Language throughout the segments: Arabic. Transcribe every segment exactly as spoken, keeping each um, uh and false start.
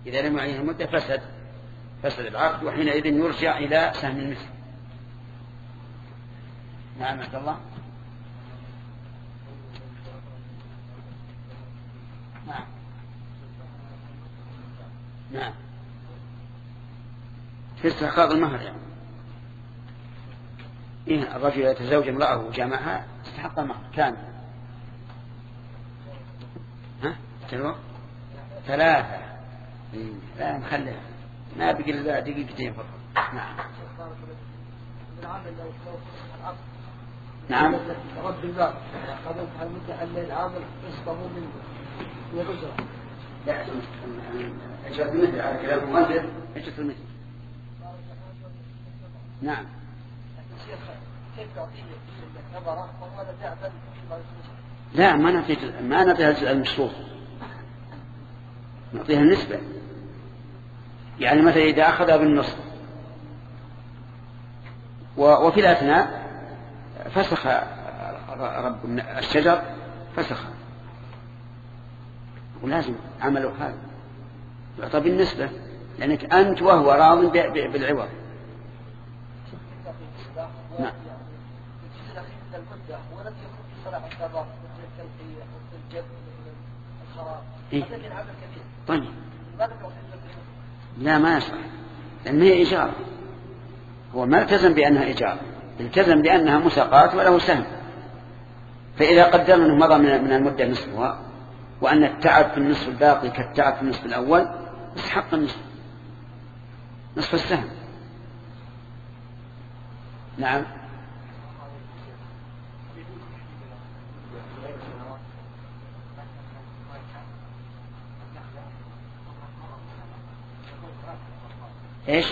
إذا لم يعين المدة فسد فسد العقد، وحينئذ يرجع إلى سهم المثل. نعم عبد الله. نعم نعم في استحقاق المهر يعني. إيه الرجل يتزوج امرأة وجامعها استحق المهر كامل. ها تلو ثلاثة. إيه. لا نخليها ما بقي إلا دقيقتين فقط. نعم نعم رد الباب قبل المدة الليل العامل يصطموا من الأجرة. لا أجرة المثل على كلام المؤلف أجرة المثل. نعم لا ما نعطيه ما نعطيها الجزء المشروط، نعطيها النسبة. يعني مثلا إذا أخذها بالنصف وفي الأثناء فسخ رب الشجر فسخ، ولازم عمله هذا يعطى بالنسبة، لأنك أنت وهو راض بالعوض. نعم إيه؟ طيب لا ما يصح، لأن هي إجارة، هو ما التزم بأنها إجارة، التزم بأنها مساقات وله سهم. فإذا قدرنا أنه مضى من المدة نصفها وأن التعب في النصف الباقي كالتعب في النصف الأول يستحق النصف نصف السهم. نعم ايش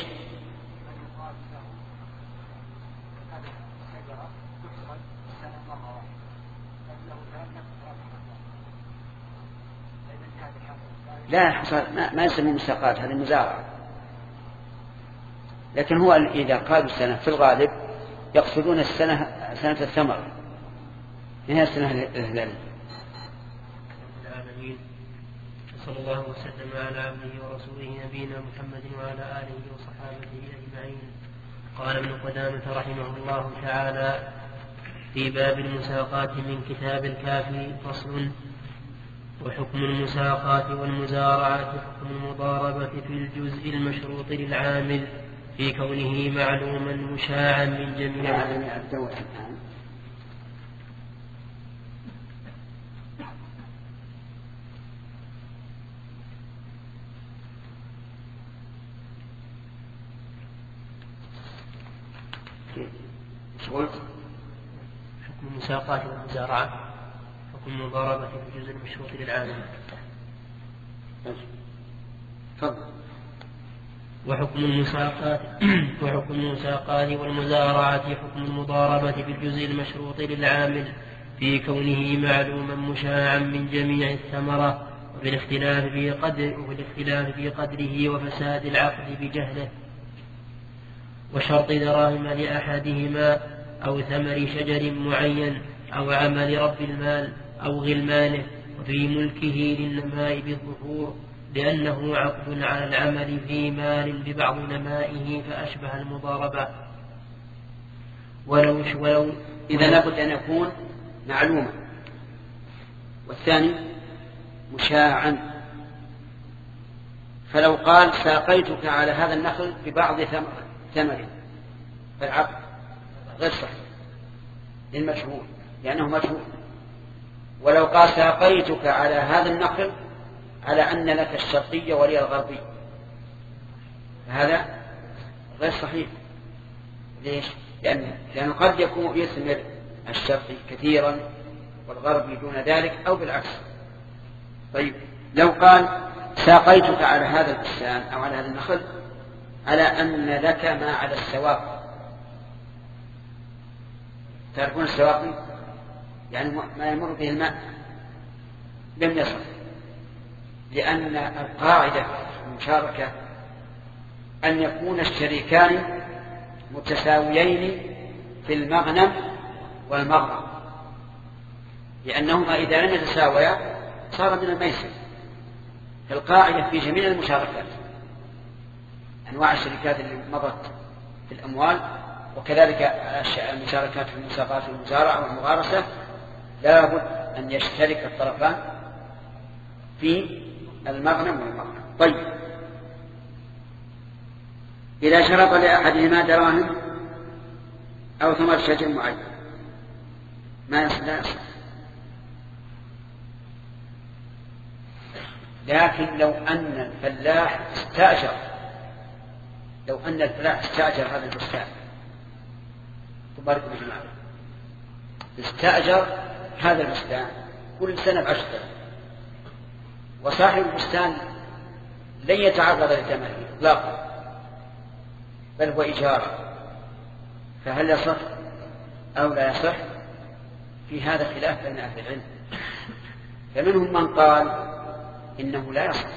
لا حصل ما, ما يسمى مساقات، هذه مزارعة. لكن هو إذا قالوا السنة في الغالب يقصدون السنة سنة الثمر، هي السنة الهلالية. العالمين صلى الله وسلم على عبده ورسوله نبينا محمد وعلى آله وصحابته أجمعين. قال ابن قدامة رحمه الله تعالى في باب المساقات من كتاب الكافي فصل: وحكم المساقات والمزارعات حكم المضاربة في الجزء المشروط للعامل في كونه معلوما مشاعا من جميع الدول. حكم المساقات والمزارعة حكم المضاربة في الجزء المشروط للعامل. تفضل. وحكم المساقات وحكم المساقات والمزارعة حكم المضاربة في الجزء المشروط للعامل في كونه معلوما مشاعا من جميع الثمرة، وبالاختلاف في قدر وبالاختلاف في قدره وفساد العقد بجهله، وشرط دراهم لأحدهما أو ثمر شجر معين أو عمل رب المال أو غلمانه، وفي ملكه للنماء بالظهور لأنه عقد على العمل في مال ببعض نمائه فأشبه المضاربة. ولو ولو إذا لابد أن يكون معلوما، والثاني مشاعا. فلو قال ساقيتك على هذا النخل ببعض ثمره فالعقد غير صحيح للمشهور لأنه مشهور. ولو قال ساقيتك على هذا النخل على أن لك الشرقي ولي الغربي فهذا غير صحيح. ليش؟ لأنه, لأنه قد يكون يثمر الشرقي كثيرا والغربي دون ذلك أو بالعكس. طيب لو قال ساقيتك على هذا البستان أو على هذا النخل على أن لك ما على السواق. تعرفون السواقي يعني ما يمر به الماء لم يصل، لأن القاعدة المشاركة أن يكون الشريكان متساويين في المغنم والمغرم، لأنهما إذا لم يتساويا صار من الميسر. القاعدة في جميع المشاركات، أنواع الشركات اللي مضت في الأموال، وكذلك المشاركات في المساقات والمزارعة والمغارسة، لا بد أن يشترك الطرفان في المغنم والمغنم. طيب، إذا شرط لأحدهما دراهم أو ثمر شجر معين ما يصح، لكن لو أن الفلاح استأجر لو أن الفلاح استأجر هذا البستان، تبارك بجماعة، استأجر هذا البستان كل سنة بعشرة، وصاحب البستان لن يتعرض لثمنه إطلاقا، بل هو إيجار، فهل يصح أو لا يصح؟ في هذا خلاف بين أهل العلم، فمنهم من قال إنه لا يصح،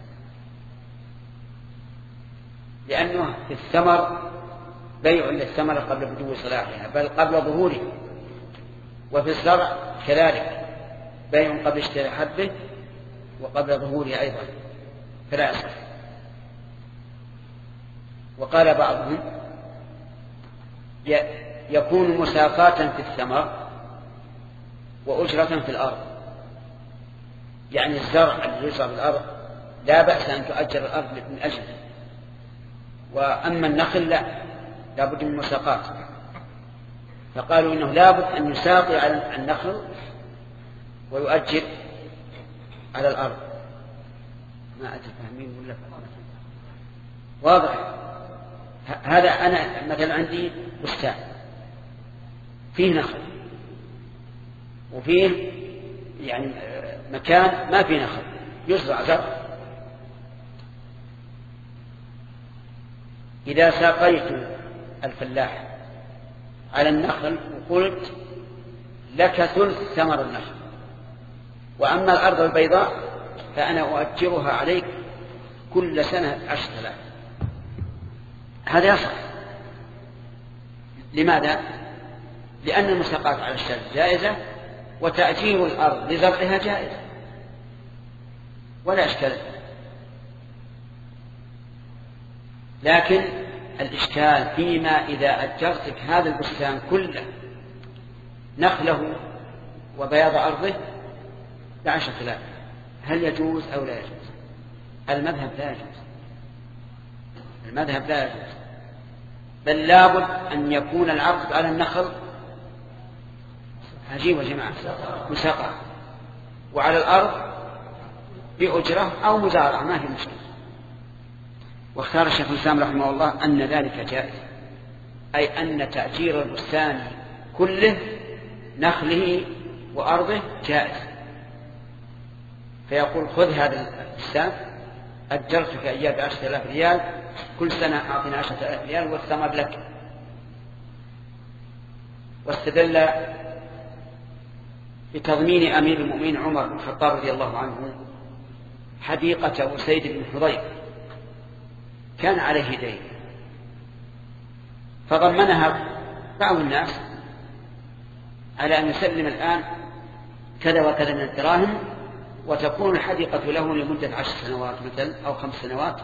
لأنه في الثمر بيع للثمرة قبل بدو صلاحها بل قبل ظهوره، وفي الزرع كذلك بيع قبل اشتراء حبه وقبل ظهوره أيضا، فلا يصح. وقال بعضهم يكون مساقاة في الثمر وأجرة في الأرض، يعني الزرع الذي يزرع في الأرض لا بأس أن تؤجر الأرض من أجله، وأما النخل لا، لا بد من مساقات، فقالوا إنه لا بد أن يساقي على النخل ويؤجر على الأرض. ما أتفهمين ولا فهمين؟ واضح؟ هذا أنا مثلا عندي بستان فيه نخل وفيه يعني مكان ما فيه نخل يزرع زرع، إذا ساقيت الفلاح على النخل وقلت لك ثلث ثمر النخل، وأما الأرض البيضاء فأنا أؤجرها عليك كل سنة عشرة آلاف، هذا يصح. لماذا؟ لأن المساقات على الشرع جائزة، وتأجير الأرض لزرعها جائز ولا إشكال. لكن الإشكال فيما إذا أجرتك هذا البستان كله نخله وبياض أرضه بعشرة آلاف، هل يجوز أو لا يجوز؟ المذهب لا يجوز، المذهب لا يجوز، بل لابد أن يكون العقد على النخل عجيب يا جماعة مساقة، وعلى الأرض بأجرة أو مزارعة ما في مشكلة. واختار الشيخ الإسلام رحمه الله أن ذلك جائز، أي أن تأجير البستان كله نخله وأرضه جائز، فيقول خذ هذا البستان أجرتك إياه بعشرة آلاف ريال، كل سنة أعطينا عشرة آلاف ريال والثمر لك. واستدل بتضمين أمير المؤمنين عمر بن الخطاب رضي الله عنه حديقة أسيد بن حضير كان عليه دين، فضمنها بعض الناس على أن يسلم الآن كذا وكذا من الدراهم، وتكون الحديقة له لمدة عشر سنوات مثل أو خمس سنوات.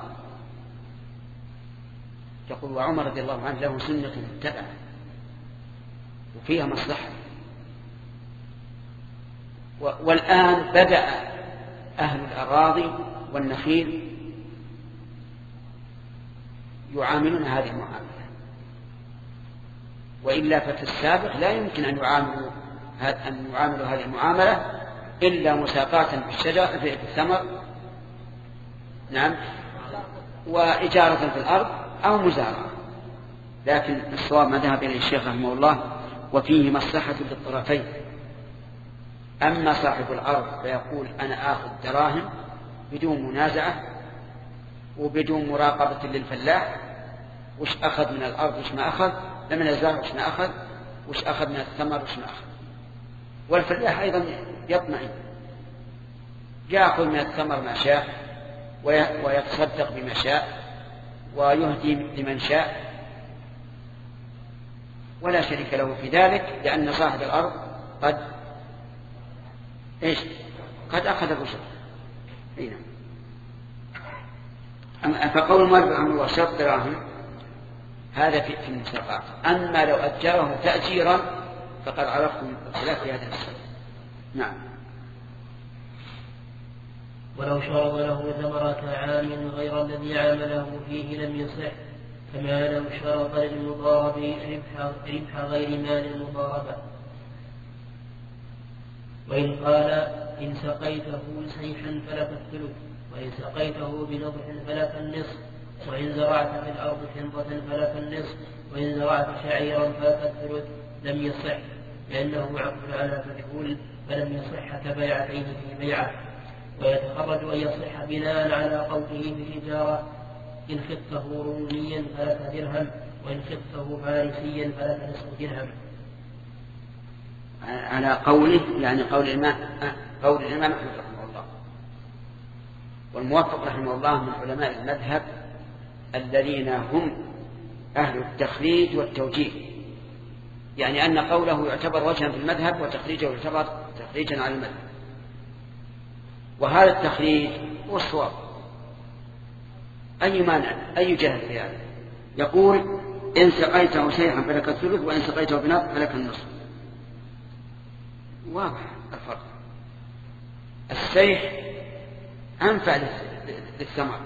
يقول وعمر رضي الله عنه له سنة متبعة وفيها مصلحة، والآن بدأ أهل الأراضي والنخيل يعاملون هذه المعاملة، وإلا ففي السابق لا يمكن أن يعاملوا أن يعاملوا هذه المعاملة إلا مساقاة في الشجر في الثمر، نعم، وإجارة في الأرض أو مزارعة. لكن الصواب ما ذهب إليه الشيخ رحمه الله وفيه مصلحة للطرفين. أما صاحب الأرض فيقول أنا آخذ دراهم بدون منازعة وبدون مراقبة للفلاح، وش أخذ من الأرض وش ما أخذ، من الزرع وش ما أخذ، وش أخذ من الثمر وش ما أخذ. والفلاح أيضا يطمئن، يأخذ من الثمر ما شاء ويتصدق بما شاء ويهدي لمن شاء ولا شريك له في ذلك، لأن صاحب الأرض قد إيش قد أخذ الرشد. فقول المؤلف رحمه الله شرط دراهم هذا في في المساقات. أما لو أجره تأجيرا فقد عرفتم الخلاف في هذا المسألة. نعم. ولو شرط له ثمرة عام غير الذي عامله فيه لم يصح، كما لو شرط للمضارب ربح, ربح غير مال المضاربة. وإن قال إن سقيته سيحا فلك الثلث، وإن سقيته بنضح فلك النصف، وإن زرعت في الأرض حنطة فلك النصف، وإن زرعت شعيرا فلك الثلث، لم يصح، لأنه عقد على فجهول فلم يصح كبيعتين في بيعة. ويتخرج أن يصح بناء على قوله في الإجارة إن خذته روميا فلك درهم، وإن خذته فارسيا فلك نصف درهم. على قوله يعني قول الإمام قول الإمام أحمد رحمه الله، والموفق رحمه الله من علماء المذهب الذين هم أهل التخريج والتوجيه، يعني أن قوله يعتبر وجها في المذهب وتخريجه يعتبر تخريجا على المذهب. وهذا التخريج هو الصواب. أي مانع أي جهل في هذا؟ يقول إن سقيته شيئا فلك الثلث، وإن سقيته بنضح فلك النصف. واضح الفرق. السيح أنفع للثمر،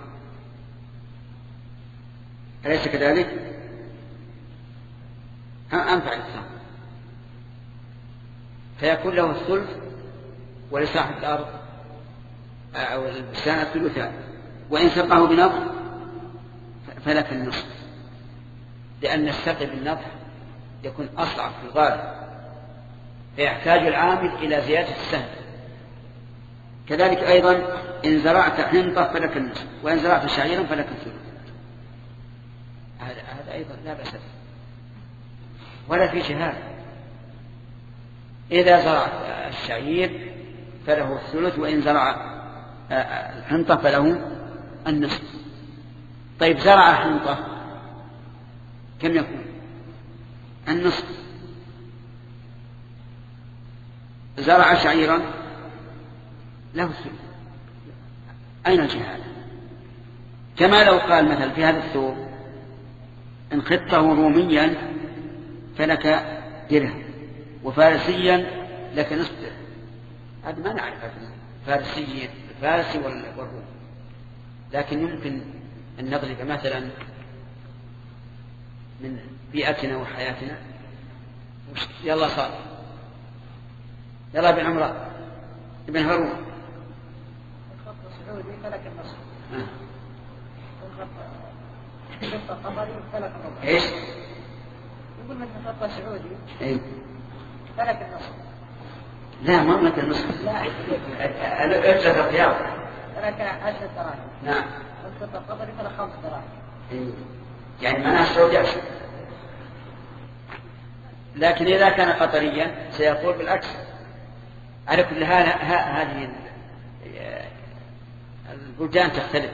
أليس كذلك؟ أنفع للثمر، فيكون له الثلث ولصاحب الأرض أو البستان الثلثان. وإن سقاه بنضح فلك النصف، لأن السقي بالنضح يكون أصعب في الغالب، فيحتاج العامل إلى زيادة السهم. كذلك أيضا إن زرعت حنطة فلك النصف، وإن زرعت شعيرا فلك الثلث. هذا هذا أيضا لا بأس به ولا في جهاد. إذا زرعت الشعير فله الثلث، وإن زرع الحنطة فله النصف. طيب زرع حنطة كم يكون؟ النصف. زرع شعيرا له الثلث. أين الجهاد؟ كما لو قال مثلا في هذا الثوب إن خذته روميا فلك درهم، وفارسيا لك نصف درهم. هذا ما نعرف فارسي الفارسي والروم، لكن يمكن أن نضرب مثلا من بيئتنا وحياتنا. يلا صار يلا ابن عمران ابن هارون الخط السعودي فلك النصف، الخط القمري فلك الربع. ايش؟ يقول من الخط السعودي اي فلك النصف. لا ما لك النصف، لا أجلس الخيار فلك عشرة دراهم. نعم. والخط القمري فلك خمس دراهم. إيه. يعني معناها السعودي أكثر، لكن إذا كان قطريا سيقول بالعكس. على كل حال هذه البلدان تختلف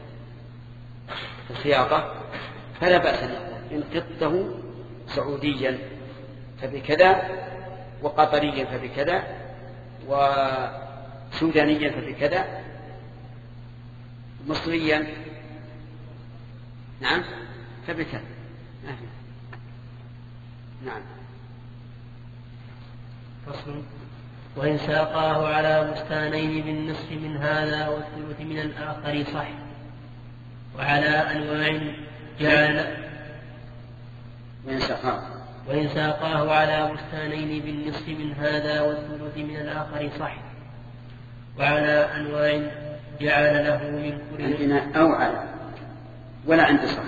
في الخياطة، فلا بأس أن يقول إن قطته سعوديا فبكذا، وقطريا فبكذا، وسودانيا فبكذا، مصريا نعم فبكذا. نعم. فصل. وإن ساقاه على بستانين بالنصف من هذا والثلث من الآخر صح، وعلى أنواع جعل. وإن ساقاه وإن ساقاه على بستانين بالنصف من هذا والثلث من الآخر صح، وعلى أنواع جعل له من كل. عندنا أو على ولا عند صح.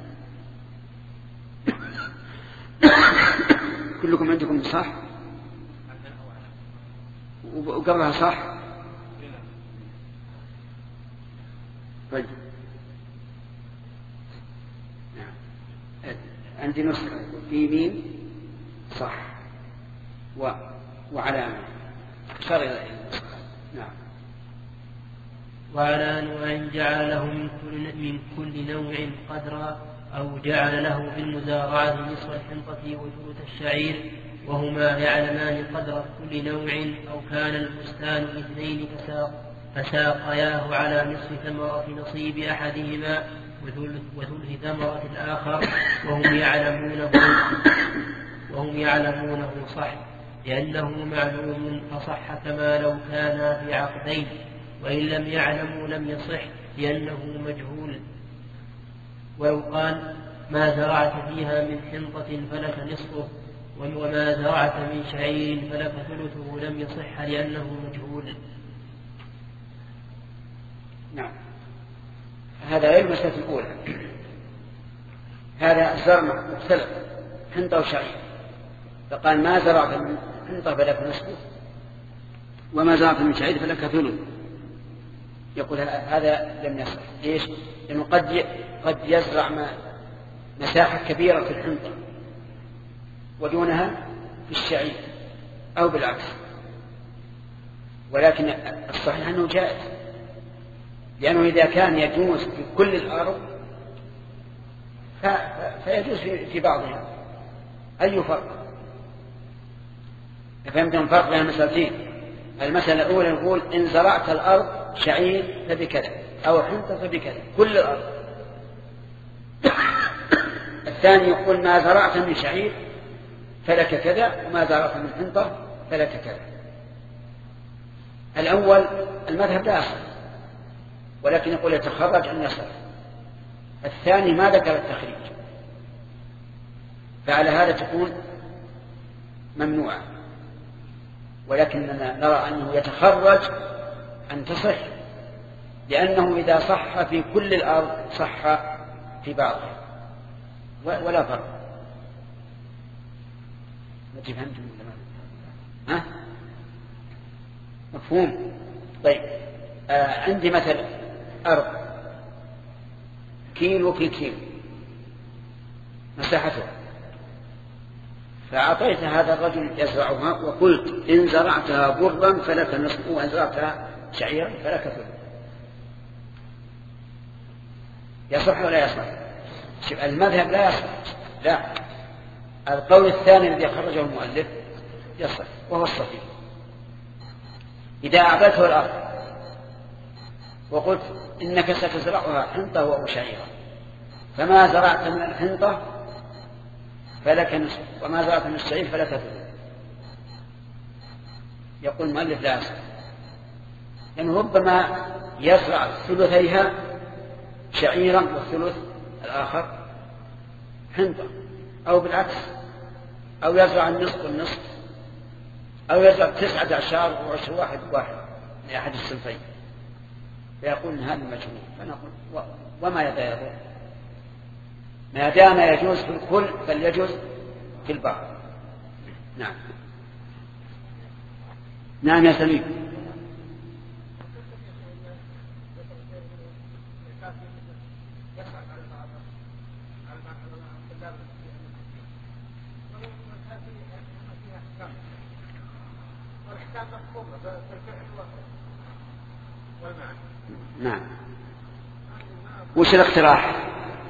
كلكم عندكم صح وقبلها صح. طيب عندي نسخة في مين صح و وعلامة شر إلى النسخة. نعم. وعلى أنواع جعل له من كل من كل نوع قدرا، أو جعل له في المزارعة نصف الحنطة وثلث الشعير، وهما يعلمان قدر كل نوع، أو كان البستان اثنين فساق فساقياه على نصف ثمرة نصيب أحدهما وثلث, وثلث ثمرة الآخر وهم يعلمونه وهم يعلمونه صح لأنه معلوم فصح كما لو كانا في عقدين، وإن لم يعلموا لم يصح لأنه مجهول. ولو قال ما زرعت فيها من حنطة فلك نصفه وما زرعت من شعير فلك ثلثه لم يصح لأنه مجهول. نعم. هذا غير المسألة الأولى. هذا الزرع مختلف حنطة وشعير، فقال ما زرعت من حنطة فلك نصفه وما زرعت من شعير فلك ثلث. يقول هذا لم يصح. ليش؟ لأنه قد قد يزرع مساحة كبيرة في الحنطة ودونها في الشعير أو بالعكس، ولكن الصحيح أنه جائز، لأنه إذا كان يجوز في كل الأرض فيجوز في بعضها. أي فرق؟ فهمتم فرق بين المسألتين؟ المسألة الأولى نقول إن زرعت الأرض شعير فبكذا أو حنطة فبكذا كل الأرض. الثاني يقول ما زرعت من شعير فلك كذا وما زرعت من حنطة فلك كذا. الأول المذهب لا يصح، ولكن يقول يتخرج أن يصح. الثاني ما ذكر التخريج، فعلى هذا تكون ممنوعة، ولكننا نرى أنه يتخرج أن تصح، لأنه إذا صح في كل الأرض صح في بعضها ولا فرق. ما تفهمتم ها؟ مفهوم؟ طيب آه عندي مثلا أرض كيلو في كيلو مساحتها، فأعطيت هذا الرجل يزرعها وقلت إن زرعتها برا فلك نصف وإن زرعتها شعيرا فلك ثلث. يصح ولا يصح؟ المذهب لا يصح. لا، القول الثاني الذي خرجه المؤلف يصح وهو الصحيح. إذا أعطيته الأرض وقلت إنك ستزرعها حنطة وشعيرا، فما زرعت من الحنطة فلك نصف وما زرعت من الشعير فلك ثلث، يقول المؤلف لا يصح، لأنه ربما يزرع ثلثيها شعيرا والثلث الآخر حنطة، أو بالعكس، أو يزرع النصف والنصف، أو يزرع تسعة أعشار وعشر واحد واحد لأحد الصنفين، فيقول هذا مجهول. فنقول وما يضر، ما دام يجوز في الكل فليجوز في البعض. نعم. نعم يا سليم. نعم. وش الاقتراح؟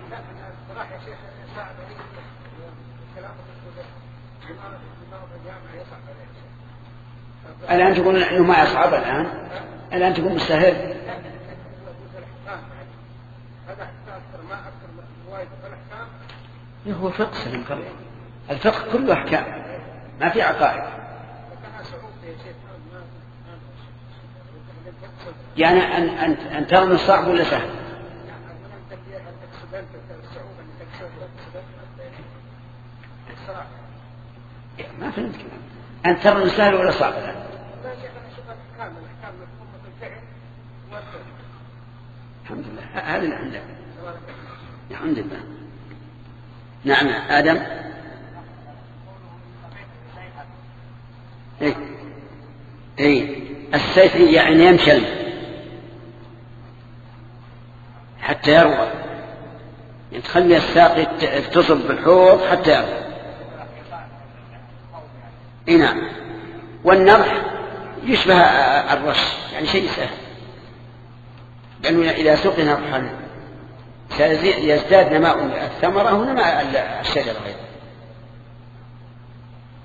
الآن تقول إنه ما يصعب الآن، الآن تقول مستهل. هو فقه سلم قبل. الفقه كله أحكام، ما في عقائد. يعني أن أن أن ترى إنه صعب ولا سهل؟ ما فهمت كلام. أن ترى إنه سهل ولا صعب الآن؟ الحمد لله هذا اللي عندك. الحمد لله. نعم آدم. إيه إيه السيف يعني يمشي حتى يروى، يعني تخلي الساقي تصب بالحوض حتى يروى. إيه نعم. والنضح يشبه الرش، يعني شيء سهل، لأنه إذا سقي نضحا يزداد نماء الثمرة ونماء الشجرة غيره.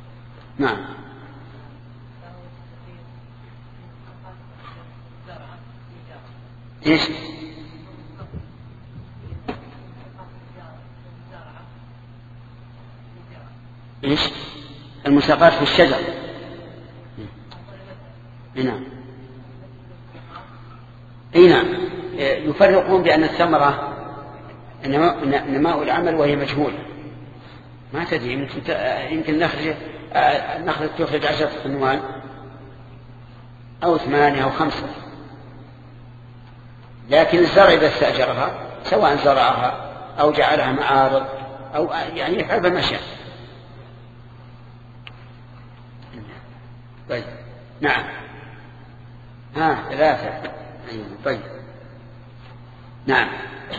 نعم. إيش؟ إيش؟ المساقات في الشجر. نعم. أي نعم. يفرقون بأن الثمرة نماء العمل وهي مجهولة، ما تدري، يمكن يمكن نخرج نخرج تخرج عشرة عنوان أو ثمانية أو خمسة، لكن الزرع إذا استأجرها سواء زرعها أو جعلها معارض أو يعني يفعل بالمشي. طيب نعم. ها ثلاثة. طيب نعم.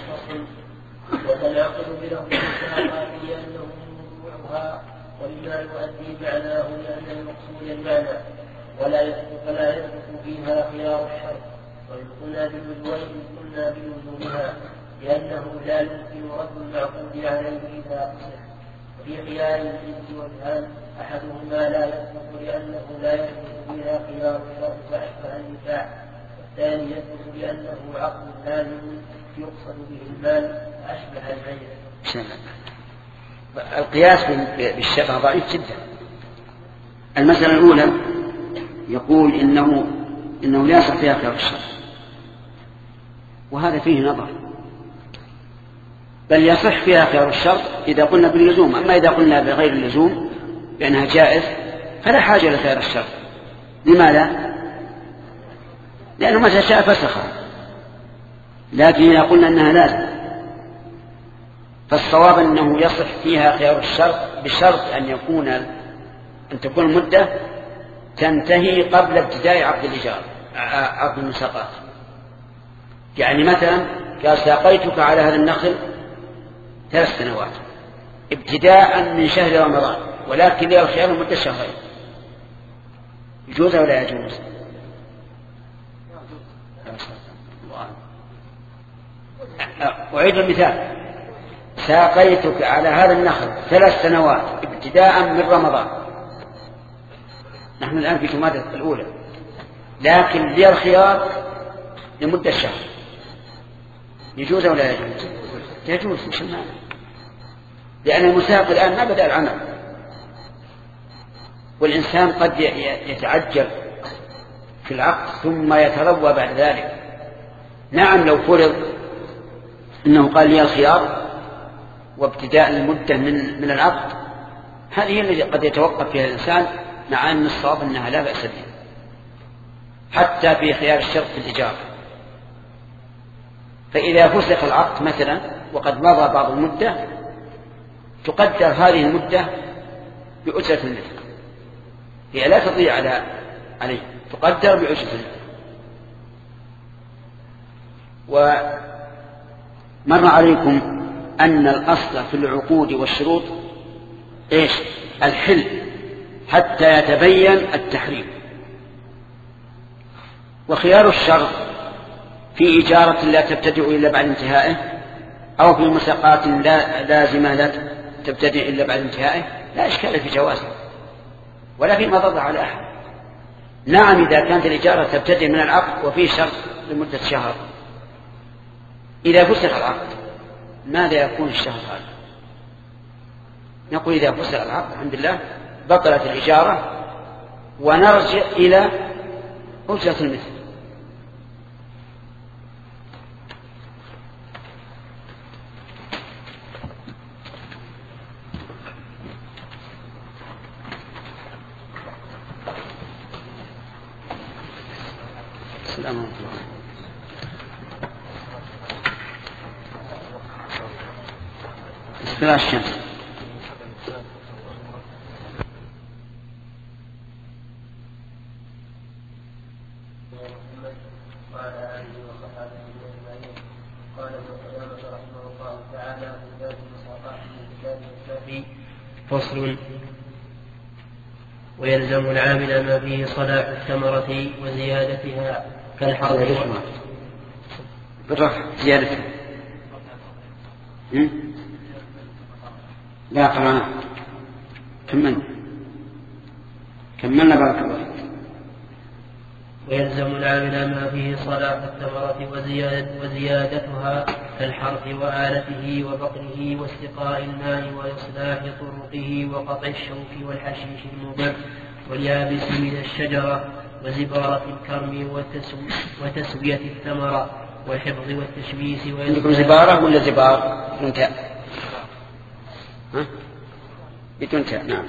وتناقض بلفظ المساقات لأنه موضوعها ومما يؤدي معناه لأن المقصود المعنى ولا يثبت فلا يثبت فيها خيار الشرط، وإن قلنا بلزوم قلنا بلزومها لأنه لا يمكن رد المعقود عليه إذا قصر. وفي خيار الجنس والهام أحدهما لا يثبت لأنه لا يثبت فيها خيار الشرط فأشبه النفاع، والثاني يثبت لأنه عقد لازم يقصد به المال أشبه العين. القياس بالشرع ضعيف جدا. المسألة الأولى يقول إنه إنه لا يصح فيها خيار الشرط، وهذا فيه نظر، بل يصح فيها خيار الشرط إذا قلنا باللزوم، أما إذا قلنا بغير اللزوم لأنها جائز فلا حاجة لخيار الشرط. لماذا؟ لأنه متى شاء فسخها، لكن إذا قلنا أنها لازم فالصواب أنه يصح فيها خيار الشرط بشرط أن يكون أن تكون المدة تنتهي قبل ابتداء عقد الإيجار عقد المساقات. يعني مثلا قال ساقيتك على هذا النخل ثلاث سنوات ابتداء من شهر رمضان، ولكن لي الخيار مدة شهرين، يجوز ولا يجوز؟ أعيد المثال، ساقيتك على هذا النخل ثلاث سنوات ابتداء من رمضان، نحن الآن في جمادى الأولى، لكن لي الخيار لمدة شهر، يجوز ولا يجوز؟ يجوز. مش المعنى؟ لأن المساق الآن ما بدأ العمل، والإنسان قد يتعجل في العقد ثم يتروى بعد ذلك. نعم لو فرض إنه قال لي الخيار وابتداء المدة من من العقد، هذه التي قد يتوقف فيها الإنسان، مع أن الصواب أنها لا بأس بها حتى في خيار الشرط في الإجارة. فإذا فسخ العقد مثلا وقد مضى بعض المدة تقدر هذه المدة بأجرة المثل، هي لا تضيع على عليه، تقدر بأجرة المثل. ومر عليكم أن الأصل في العقود والشروط إيش؟ الحل حتى يتبين التحريم. وخيار الشرط في إجارة لا تبتدئ إلا بعد انتهائه، أو في مساقات لا لازمة لا تبتدئ إلا بعد انتهائه، لا إشكال في جوازه ولا في مضر على أحد. نعم إذا كانت الإجارة تبتدئ من العقد وفيه شرط لمدة شهر، إذا فسخ العقد ماذا يكون الشهر هذا؟ نقول إذا فسخ العقد الحمد لله بطلت الإجارة ونرجع إلى أجرة المثل. السلام عليكم. اصطلاح الشمس. فصل. ويلزم العامل ما فيه صلاح الثمرة وزيادتها كالحرث بالرفع زيادتها. لا قرانا كملنا كملنا بارك الله فيك. ويلزم العامل ما فيه صلاح الثمرة وزيادة وزيادتها كالحرث وآلته وبقره واستقاء الماء وإصلاح طرقه وقطع الشوك والحشيش المضر واليابس من الشجرة وزبارة الكرم وتسوية الثمرة والحفظ والتشميس. عندكم زبارة ولا زبار بدون تاء؟ ها؟ بدون تاء. نعم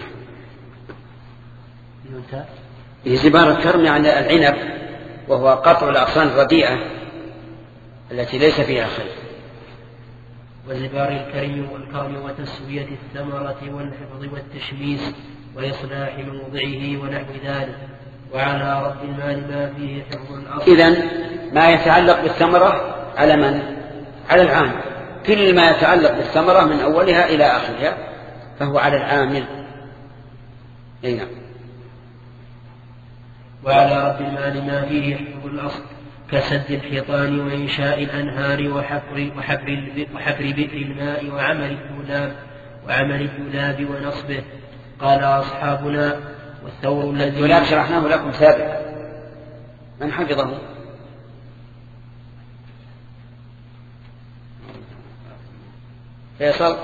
بدون تاء. زبار الكرم يعني العنب، وهو قطع الأغصان الرديئة التي ليس فيها خير. وزبار الكرم والكرم وتسوية الثمرة والحفظ والتشميس وإصلاح موضعه ونحو ذلك. وعلى رب المال ما فيه حفظ الأصل. إذن ما يتعلق بالثمرة على من؟ على العامل. كل ما يتعلق بالثمرة من أولها إلى آخرها فهو على العامل. أي نعم. وعلى رب المال ما فيه حفظ الأصل كسد الحيطان وإنشاء الأنهار وحفر, وحفر, وحفر بئر الماء وعمل الدولاب وعمل الدولاب ونصبه. قال أصحابنا والثور الذي الدولاب شرحناه لكم سابقا، من حفظه؟ فيصل؟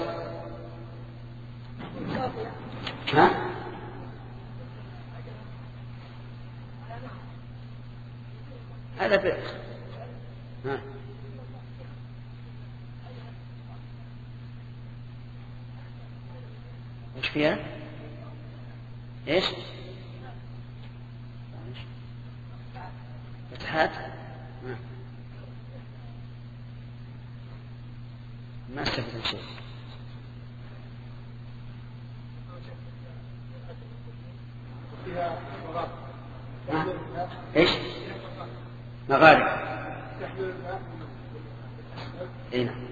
ها؟ هذا بئر. ها؟ وش فيها؟ ايش؟ فتحات؟ ما استفدت شيء. ايش؟ مغارب. اي نعم.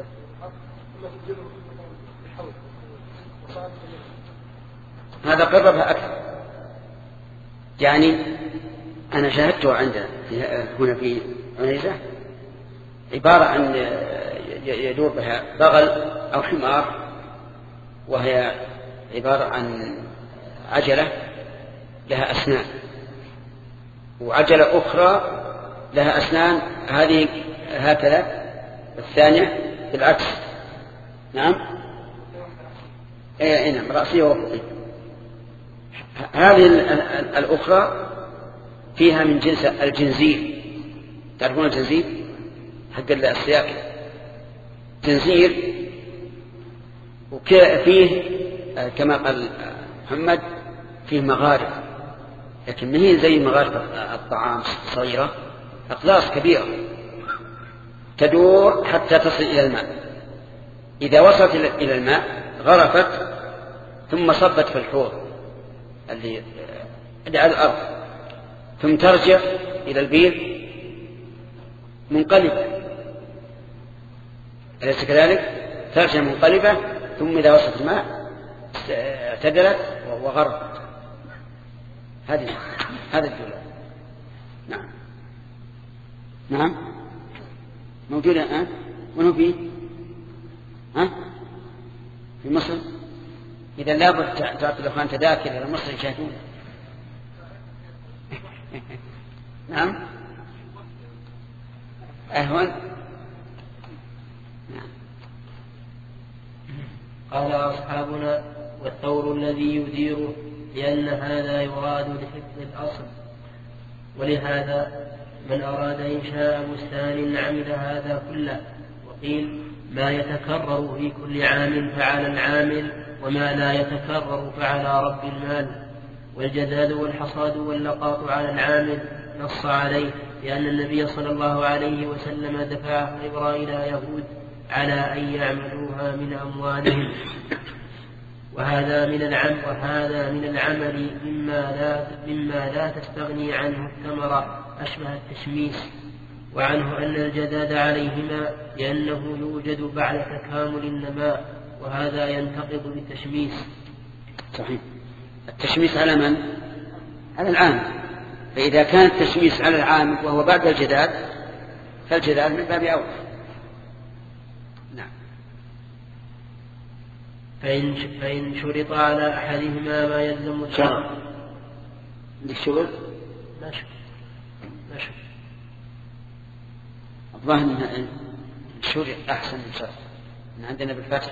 هذا قربها أكثر. يعني أنا شاهدته عندنا هنا في عنيزة عبارة عن يدور بها بغل أو حمار، وهي عبارة عن عجلة لها أسنان، وعجلة أخرى لها أسنان هذه هكذا، الثانية بالعكس. نعم. اي نعم، رأسية وفقية. هذه الأخرى فيها من جنس الجنزير. تعرفون الجنزير حق السياكل؟ جنزير، وفيه كما قال محمد فيه مغارب، لكن ما هي زي مغارب الطعام صغيرة، أقلاص كبيرة تدور حتى تصل إلى الماء. إذا وصلت إلى الماء غرفت ثم صبت في الحوض اللي على الأرض، ثم ترجع إلى البير منقلبة، أليس كذلك؟ ترجع منقلبة، ثم إذا وصلت الماء اعتدلت وغرفت. هذه هذا الدولاب. نعم نعم موجودة الآن. وين فيه؟ ها؟ في مصر. إذا لابد تعطي الأخوان تذاكر إلى مصر يشاهدون. نعم أهون. نعم. قال أصحابنا والثور الذي يديره، لأن هذا يراد لحفظ الأصل. ولهذا من أراد إنشاء بستان عمل هذا كله. وقيل ما يتكرر في كل عام فعلى العامل، وما لا يتكرر فعلى رب المال. والجذاذ والحصاد واللقاط على العامل نص عليه، لأن النبي صلى الله عليه وسلم دفع خيبر إلى يهود على أن يعملوها من أموالهم. وهذا من العمل وهذا من العمل مما لا مما لا تستغني عنه الثمرة أشبه التشميس، وعنه أن الجداد عليهما لأنه يوجد بعد تكامل النماء، وهذا ينتقض بالتشميس. صحيح. التشميس على من؟ على العامل. فإذا كان التشميس على العامل وهو بعد الجداد فالجداد من باب أولى. نعم. فإن فإن شرط على أحدهما ما يلزم الشرط. عندك شغل؟ لا شغل. الظاهر أن شرط أحسن من شرط، من عندنا بالفتح.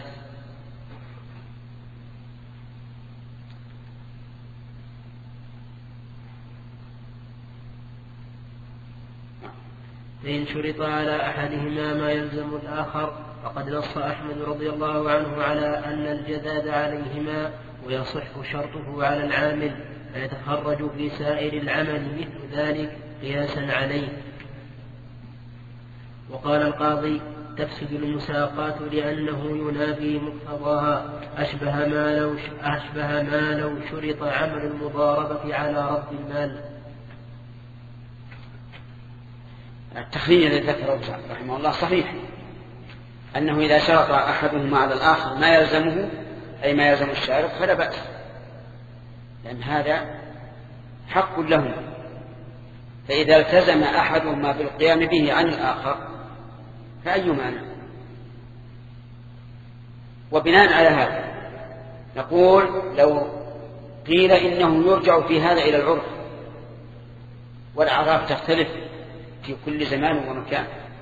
فإن شرط على أحدهما ما يلزم الآخر فقد نص أحمد رضي الله عنه على أن الجداد عليهما ويصح شرطه على العامل فيتخرج في سائر العمل مثل ذلك قياسا عليه. وقال القاضي تفسد المساقات لأنه ينافي مقتضاها أشبه ما لو أشبه ما لو شرط عمل المضاربة على رد المال. التخريج الذي ذكره رحمه الله صحيح، أنه إذا شرط أحدهما على الآخر ما يلزمه أي ما يلزم الشارط فلا بأس، لأن هذا حق لهم، فإذا التزم أحدهما بالقيام به عن الآخر فأي مانع؟ وبناء على هذا نقول لو قيل إنه يرجع في هذا إلى العرف، والأعراف تختلف في كل زمان ومكان،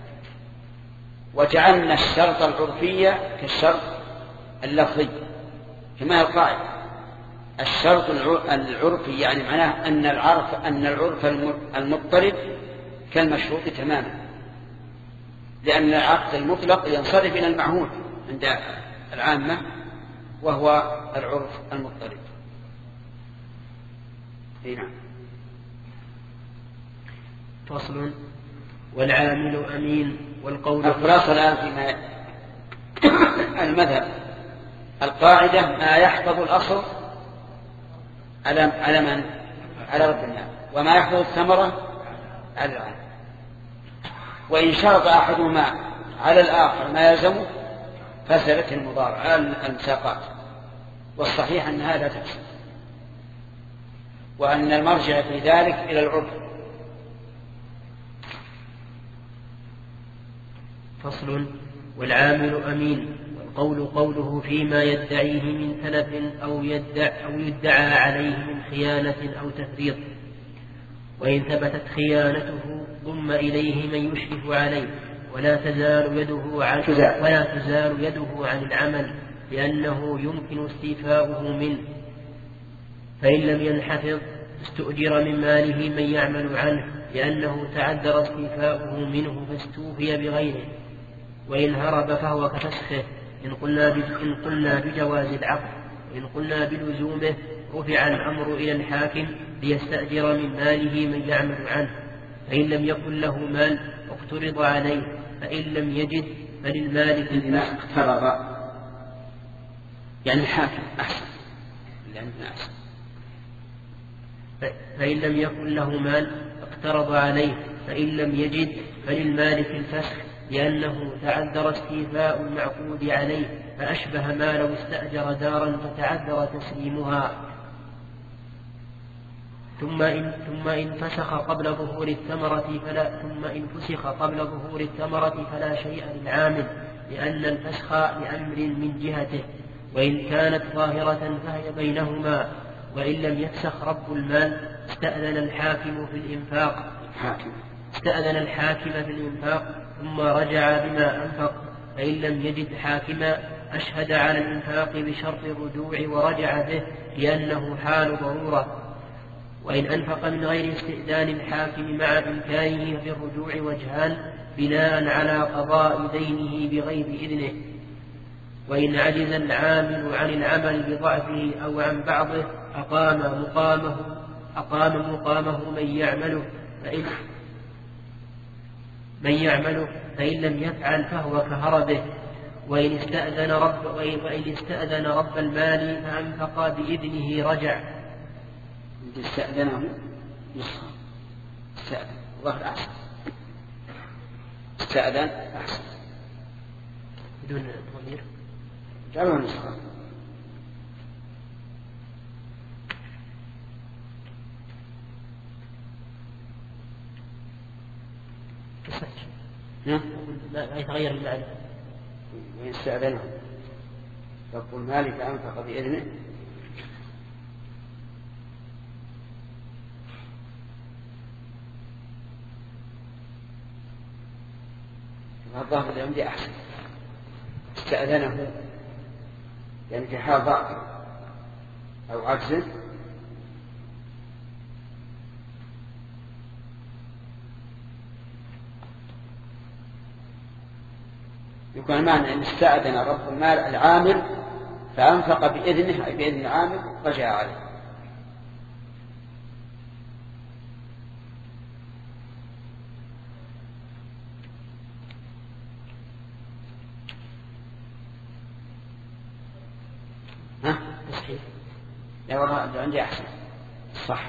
وجعلنا الشرط العرفي كالشرط اللفظي كما هي القاعدة. الشرط العرفي يعني معناه أن العرف أن العرف المضطرب كالمشروط تماما، لأن العقد المطلق ينصرف إلى المعهود عند العامة وهو العرف المضطرب. نعم. فصل. والعامل أمين والقول الخلاصة الآن فيما المذهب القاعدة ما يحفظ الأصل على على من على رب المال، وما يحفظ الثمرة على العام. وإن شرط أحدهما على الآخر ما يلزمه فسدت المضارعة المساقات، والصحيح أن هذا تفسد، وأن المرجع في ذلك إلى العرف. فصل. والعامل أمين والقول قوله فيما يدعيه من تلف أو يدعى, أو يدعى عليه من خيانة أو تفريط، وإن ثبتت خيانته ضم إليه من يشرف عليه ولا تزال يده عن ولا تزال يده عن العمل لأنه يمكن استيفاؤه منه، فإن لم ينحفظ استؤجر من ماله من يعمل عنه لأنه تعذر استيفاؤه منه فاستوفي بغيره، وإن هرب فهو كفسخه إن قلنا إن قلنا بجواز العقد، وإن قلنا بلزومه رفع الأمر إلى الحاكم ليستأجر من ماله من يعمل عنه، فإن لم يكن له مال اقترض عليه، فإن لم يجد فللمالك الفسخ. اقترض يعني الحاكم أحسن، لأنه أحسن. فإن لم يكن له مال اقترض عليه، فإن لم يجد فللمالك الفسخ لأنه تعذر استيفاء المعقود عليه، فأشبه ما لو استأجر دارا فتعذر تسليمها. ثم إن, ثم إن فسخ قبل ظهور الثمرة فلا ثم إن فسخ قبل ظهور الثمرة فلا شيء للعامل، لأن الفسخ لأمر من جهته، وإن كانت ظاهرة فهي بينهما، وإن لم يفسخ رب المال استأذن الحاكم في الإنفاق استأذن الحاكم في الإنفاق ثم رجع بما أنفق، فإن لم يجد حاكما أشهد على الإنفاق بشرط الرجوع ورجع به لأنه حال ضرورة، وإن أنفق من غير استئذان الحاكم مع إمكانه في الرجوع وجهان بناء على قضاء دينه بغير إذنه، وإن عجز العامل عن العمل بضعفه أو عن بعضه أقام مقامه أقام مقامه من يعمله فإن من يعمله فإن لم يفعل فهو كهربه، وإن استأذن رب وإن استأذن رب المال فأنفق بإذنه رجع. استأذنه نسخة استأذن الله أحسن استأذن أحسن بدون ضمير جعلها نسخة. لا يتغير المعنى. وإن استأذنه رب المال فأنفق بإذنه الظاهر اللي عندي أحسن. استأذنه يعني في حال ضعف أو عجز يكون المعنى أن استأذن رب المال العامل فأنفق بإذنه أي بإذن العامل رجع عليه. ها؟ صحيح. لا والله عندي أحسن. صح.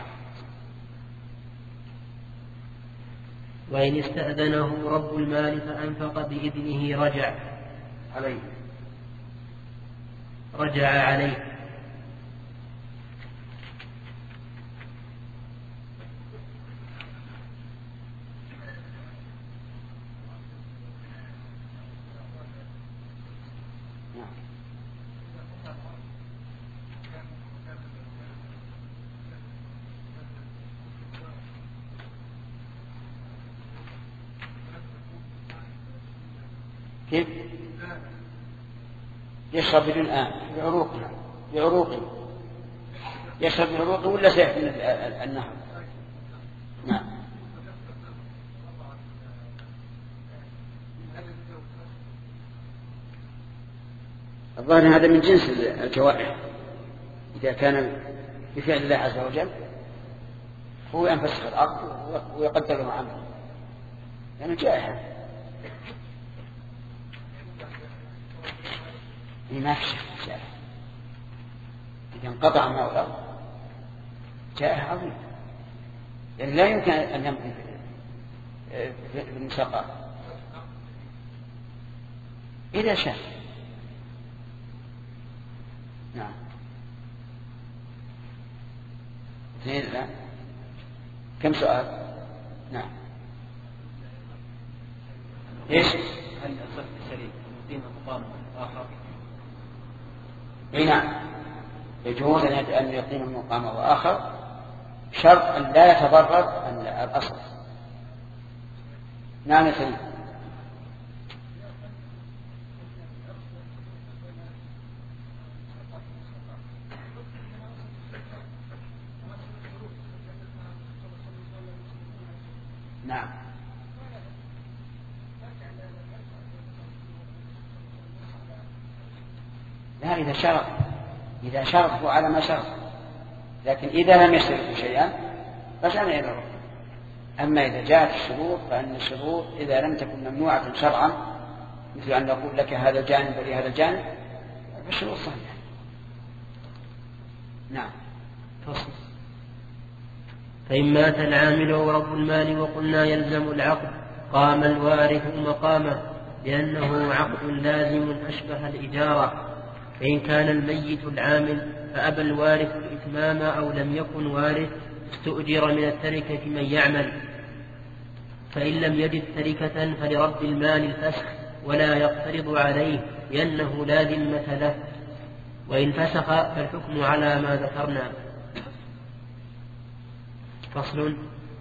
وإن استأذنه رب المال فأنفق بإذنه رجع عليه رجع عليه. كيف؟ يشرب بدون آن بعروقه بعروقه يشرب بعروقه ولا سيح من النهر؟ نعم. الظاهر هذا من جنس الجوائح إذا كان بفعل الله عز وجل هو ينفسخ العقد ويقدر له عمله يعني جائحة. ما في شيء جائحة إذا انقطع ماء الأرض جائحة عظيمة يعني لا يمكن أن يمضي في المساقات إذا شاء. نعم. اثنين الآن كم سؤال؟ نعم. ايش؟ هل يصح للشريك أن يقيم مقام آخر؟ اي نعم يجوز أن يقيم مقام آخر شرط أن لا يتضرر الأصل. نعم يا سيدي. نعم. لا إذا شرط إذا شرطه على ما شرط لكن إذا لم يشترط شيئا رجعنا إلى الركن. أما إذا جاءت الشروط فإن الشروط إذا لم تكن ممنوعة شرعا مثل أن نقول لك هذا الجانب ولي هذا الجانب فالشروط صحيحة. نعم. فصل. فإن مات العامل ورب المال وقلنا يلزم العقد قام الوارث مقامه لأنه عقد لازم أشبه الإجارة. فإن كان الميت العامل فأبى الوارث الإتمام أو لم يكن وارث استؤجر من التركة من يعمل. فإن لم يجد تركة فلرب المال الفسخ ولا يقترض عليه لأنه لا ذمة له. وإن فسخ فالحكم على ما ذكرنا. فصل.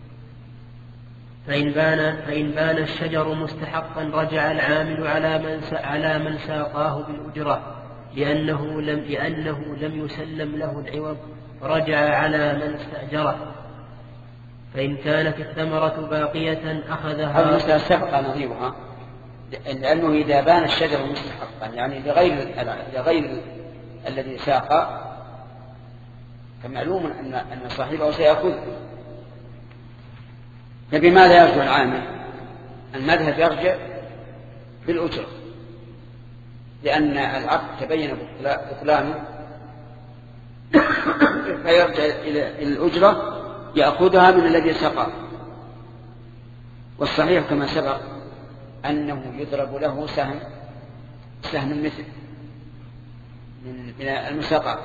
فإن بان, فإن بان الشجر مستحقا رجع العامل على من, على من ساقاه بالأجرة لأنه لم, لأنه لم يسلم له العوض رجع على من استأجره. فإن كانت الثمرة باقية أخذها. هذا مثل سبق نظيرها لأنه إذا بان الشجر مستحقا يعني لغير, لغير الذي ساق فمعلوم أن, أن صاحبه سيأخذ. فبماذا يرجع العامل؟ المذهب يرجع بالأجرة لأن العقد تبين بطلانه فيرجع إلى الأجرة يأخذها من الذي سقى. والصحيح كما سبق أنه يضرب له سهم سهم مثل من المساقات.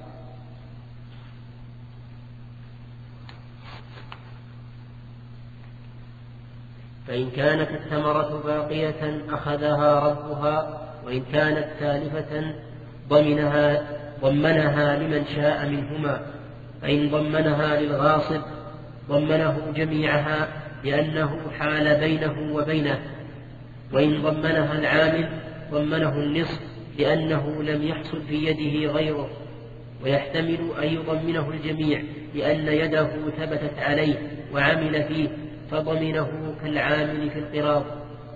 فإن كانت الثمرة باقية أخذها ربها وإن كانت تالفة ضمنها, ضمنها لمن شاء منهما. فإن ضمنها للغاصب ضمنه جميعها لأنه حال بينه وبينه. وإن ضمنها العامل ضمنه النصف لأنه لم يحصل في يده غيره، ويحتمل أن يضمنه الجميع لأن يده ثبتت عليه وعمل فيه فضمنه كالعامل في القراض.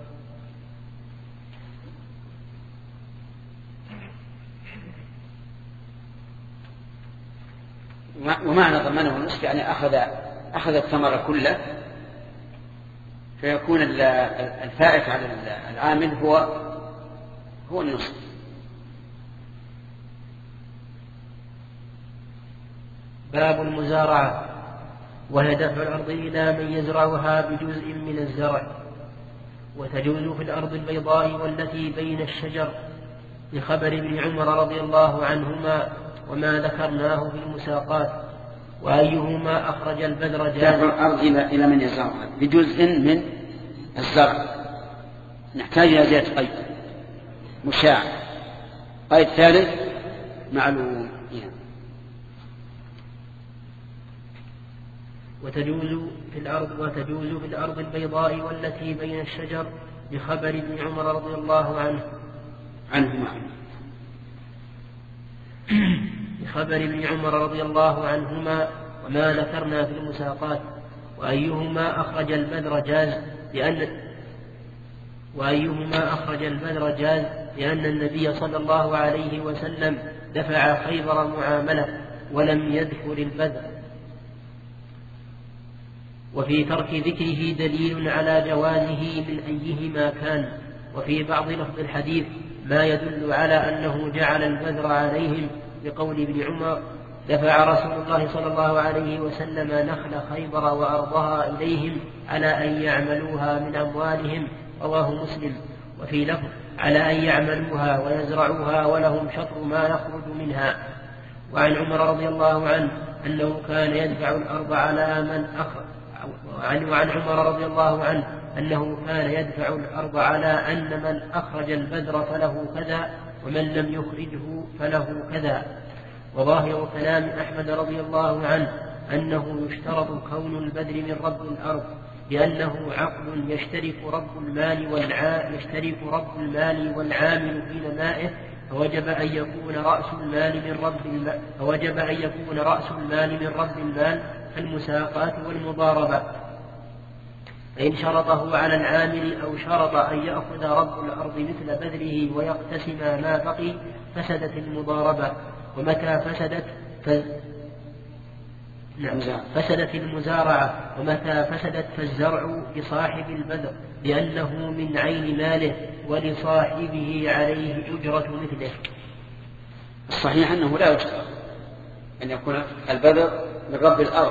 ومعنى ضمنه النصف يعني أخذ أخذ الثمر كله، فيكون الفائت على العامل هو هو النصف. باب المزارعة، وهي دفع الأرض إلى من يزرعها بجزء من الزرع، وتجوز في الأرض البيضاء والتي بين الشجر لخبر ابن عمر رضي الله عنهما وما ذكرناه في المساقات. وأيهما أخرج البذر جاز. دفع الأرض إلى من يزرعها بجزء من الزرع، نحتاج إلى زيادة قيد مشاع. قيد ثالث معلوم. وتجوز في الأرض وتجوز في الأرض البيضاء والتي بين الشجر بخبر ابن عمر رضي الله عنه عنهما بخبر ابن عمر رضي الله عنهما وما ذكرنا في المساقات. وأيهما أخرج البذر جاز لأن وأيهما أخرج البذر جاز لأن النبي صلى الله عليه وسلم دفع خيبر معاملة ولم يذكر البذر. وفي ترك ذكره دليل على جوازه من أيهما كان. وفي بعض لفظ الحديث ما يدل على أنه جعل البذر عليهم بقول ابن عمر دفع رسول الله صلى الله عليه وسلم نخل خيبر وأرضها إليهم على أن يعملوها من أموالهم، رواه مسلم. وفي لفظ على أن يعملوها ويزرعوها ولهم شطر ما يخرج منها. وعن عمر رضي الله عنه أنه كان يدفع الأرض على من أخرج وعن عمر رضي الله عنه أنه كان يدفع الأرض على أن من أخرج البذر فله كذا ومن لم يخرجه فله كذا. وظاهر كلام أحمد رضي الله عنه أنه يشترط كون البذر من رب الأرض، لأنه عقد يشترك رب المال والع... يشترك رب المال والعامل في نمائه، فوجب أن يكون رأس المال من رب المال فوجب أن يكون رأس المال من رب المال كالمساقات والمضاربة. فإن شرطه على العامل أو شرط أن يأخذ رب الأرض مثل بذره ويقتسم ما بقي فسدت المضاربة. ومتى فسدت ف... نعم. فسدت المزارعة. ومتى فسدت فالزرع لصاحب البذر لأنه من عين ماله ولصاحبه عليه أجرة مثله. الصحيح أنه لا يشترط أن يكون البذر من رب الأرض،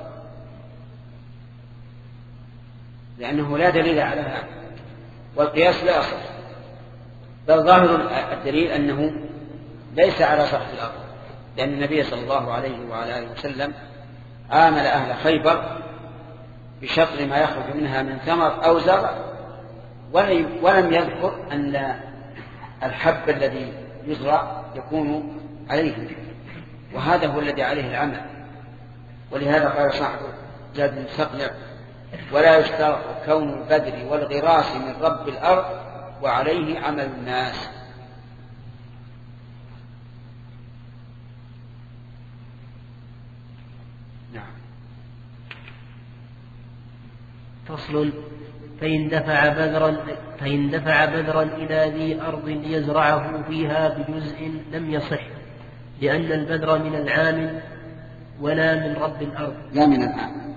لأنه لا دليل على هذا والقياس لا يصح. بل ظاهر الدليل أنه ليس على صاحب الأرض، لأن النبي صلى الله عليه وعلى آله وسلم عامل أهل خيبر بشطر ما يخرج منها من ثمر أو زرع، ولم يذكر أن الحب الذي يزرع يكون عليه، وهذا هو الذي عليه العمل. ولهذا قال صاحب زاد المستقنع ولا يشترط كون البذر والغراس من رب الأرض وعليه عمل الناس. نعم. فصل. فإن دفع بذرا فإن دفع بذرا إلى ذي أرض ليزرعه فيها بجزء لم يصح، لأن البذر من العامل ولا من رب الأرض. لا من العامل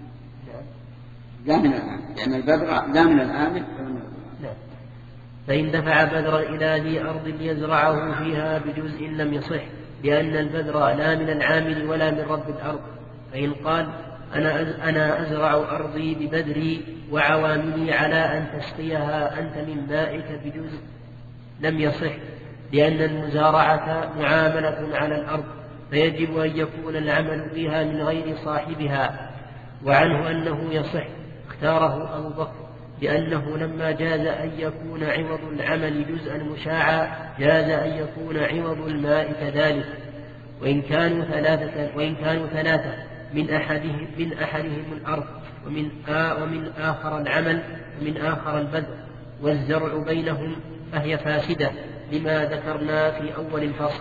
لا من العامل لأن البذر لا من العامل. لا. فإن دفع بذرا إلى ذي أرض ليزرعه فيها بجزء لم يصح، لأن البذر لا من العامل ولا من رب الأرض. فإن قال أنا أنا أزرع أرضي ببذري وعواملي على أن تسقيها أنت من مائك بجزء لم يصح، لأن المزارعة معاملة على الأرض، فيجب أن يكون العمل فيها من غير صاحبها. وعنه أنه يصح اختاره أبو بكر، لأنه لما جاز أن يكون عوض العمل جزءا مشاعا جاز أن يكون عوض الماء كذلك. وإن كانوا ثلاثة وإن كانوا ثلاثة من أحدهم من أحدهم الأرض ومن آ ومن آخر العمل ومن آخر البذر، والزرع بينهم فهي فاسدة لما ذكرنا في أول الفصل.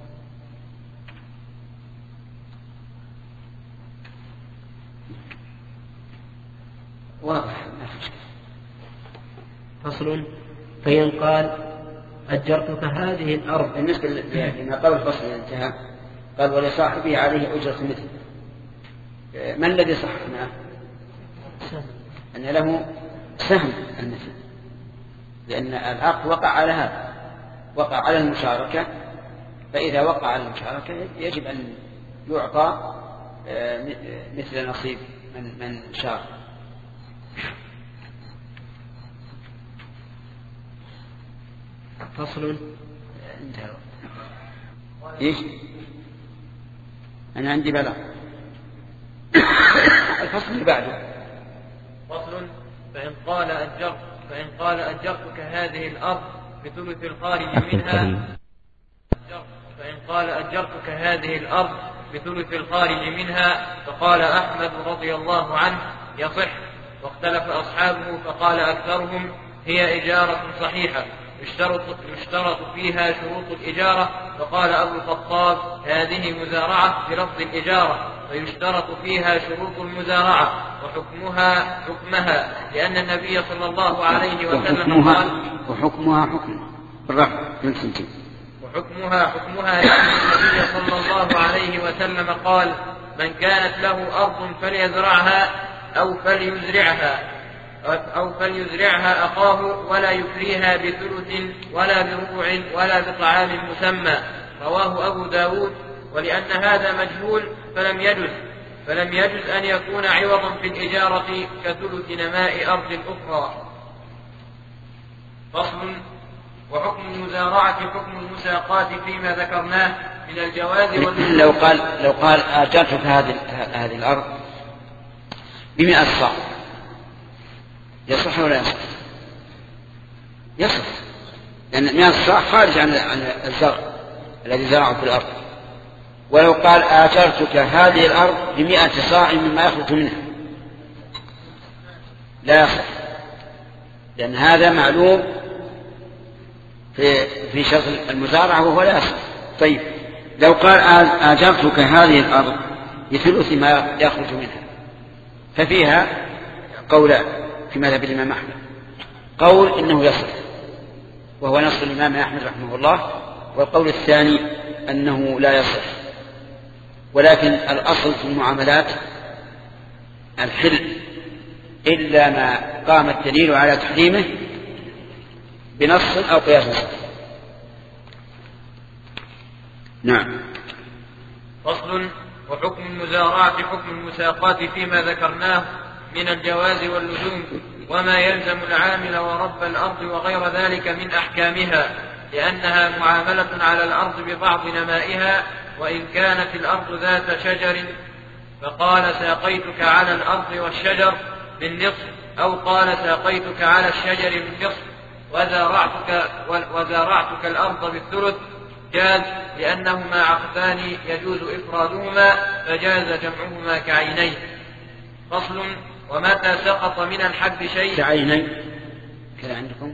واضح. فصل. فإن قال أجرتك هذه الأرض. بالنسبة لما قبل الفصل انتهى قال ولصاحبه عليه أجرة مثل. ما الذي صححناه؟ أن له سهم المثل، لأن العقد وقع على هذا، وقع على المشاركة، فإذا وقع على المشاركة يجب أن يعطى مثل نصيب من من شارك. فصل. انتهى. ايش؟ أنا عندي بلاغ. الفصل اللي بعده. فصل. فإن قال أجرت فإن قال أجرتك هذه الأرض بثلث الخارج منها فإن قال أجرتك هذه الأرض بثلث الخارج منها فقال أحمد رضي الله عنه يصح، واختلف أصحابه فقال أكثرهم هي إجارة صحيحة يشترط, يشترط فيها شروط الإجارة، فقال أبو الخطاب هذه مزارعة بلفظ الإجارة ويشترط فيها شروط المزارعة وحكمها حكمها لأن النبي صلى الله عليه وسلم قال وحكمها حكم بالرفع وحكمها حكمها لأن النبي صلى الله عليه وسلم قال من كانت له أرض فليزرعها أو فليزرعها أو فليزرعها أخاه ولا يكريها بثلث ولا بربع ولا بطعام مسمى. رواه أبو داود. ولأن هذا مجهول فلم يجز فلم يجز أن يكون عوضا في الإجارة كثلث نماء أرض أخرى. فصل. وحكم المزارعة حكم المساقات فيما ذكرناه من الجواز والنزول. لو قال لو قال آجرتك هذه هذه الأرض بمئة صاع يصح ولا يصح؟ يصح، لأن مئة صاع خارج عن الزرع الذي زرعه في الأرض. ولو قال آجرتك هذه الأرض بمئة صاع مما يخرج منها لا يصح، لأن هذا معلوم في في شغل المزارعة وهو لا يصح. طيب لو قال آجرتك هذه الأرض بثلث ما يخرج منها ففيها قولان في مذهب الإمام أحمد. قول إنه يصح وهو نص الإمام أحمد رحمه الله، والقول الثاني أنه لا يصح، ولكن الأصل في المعاملات الحل إلا ما قام الدليل على تحريمه بنص أو قياس. نعم. فصل. وحكم المزارعة حكم المساقات فيما ذكرناه من الجواز واللزوم وما يلزم العامل ورب الأرض وغير ذلك من أحكامها، لأنها معاملة على الأرض ببعض نمائها، وإن كانت الأرض ذات شجر فقال ساقيتك على الأرض والشجر بالنصف، أو قال ساقيتك على الشجر بالنصف وزارعتك, وزارعتك الأرض بالثلث جاز، لأنهما عقدان يجوز إفرادهما فجاز جمعهما كعينين. فصل. ومتى سقط من الحب شيء كعينين كذا عندكم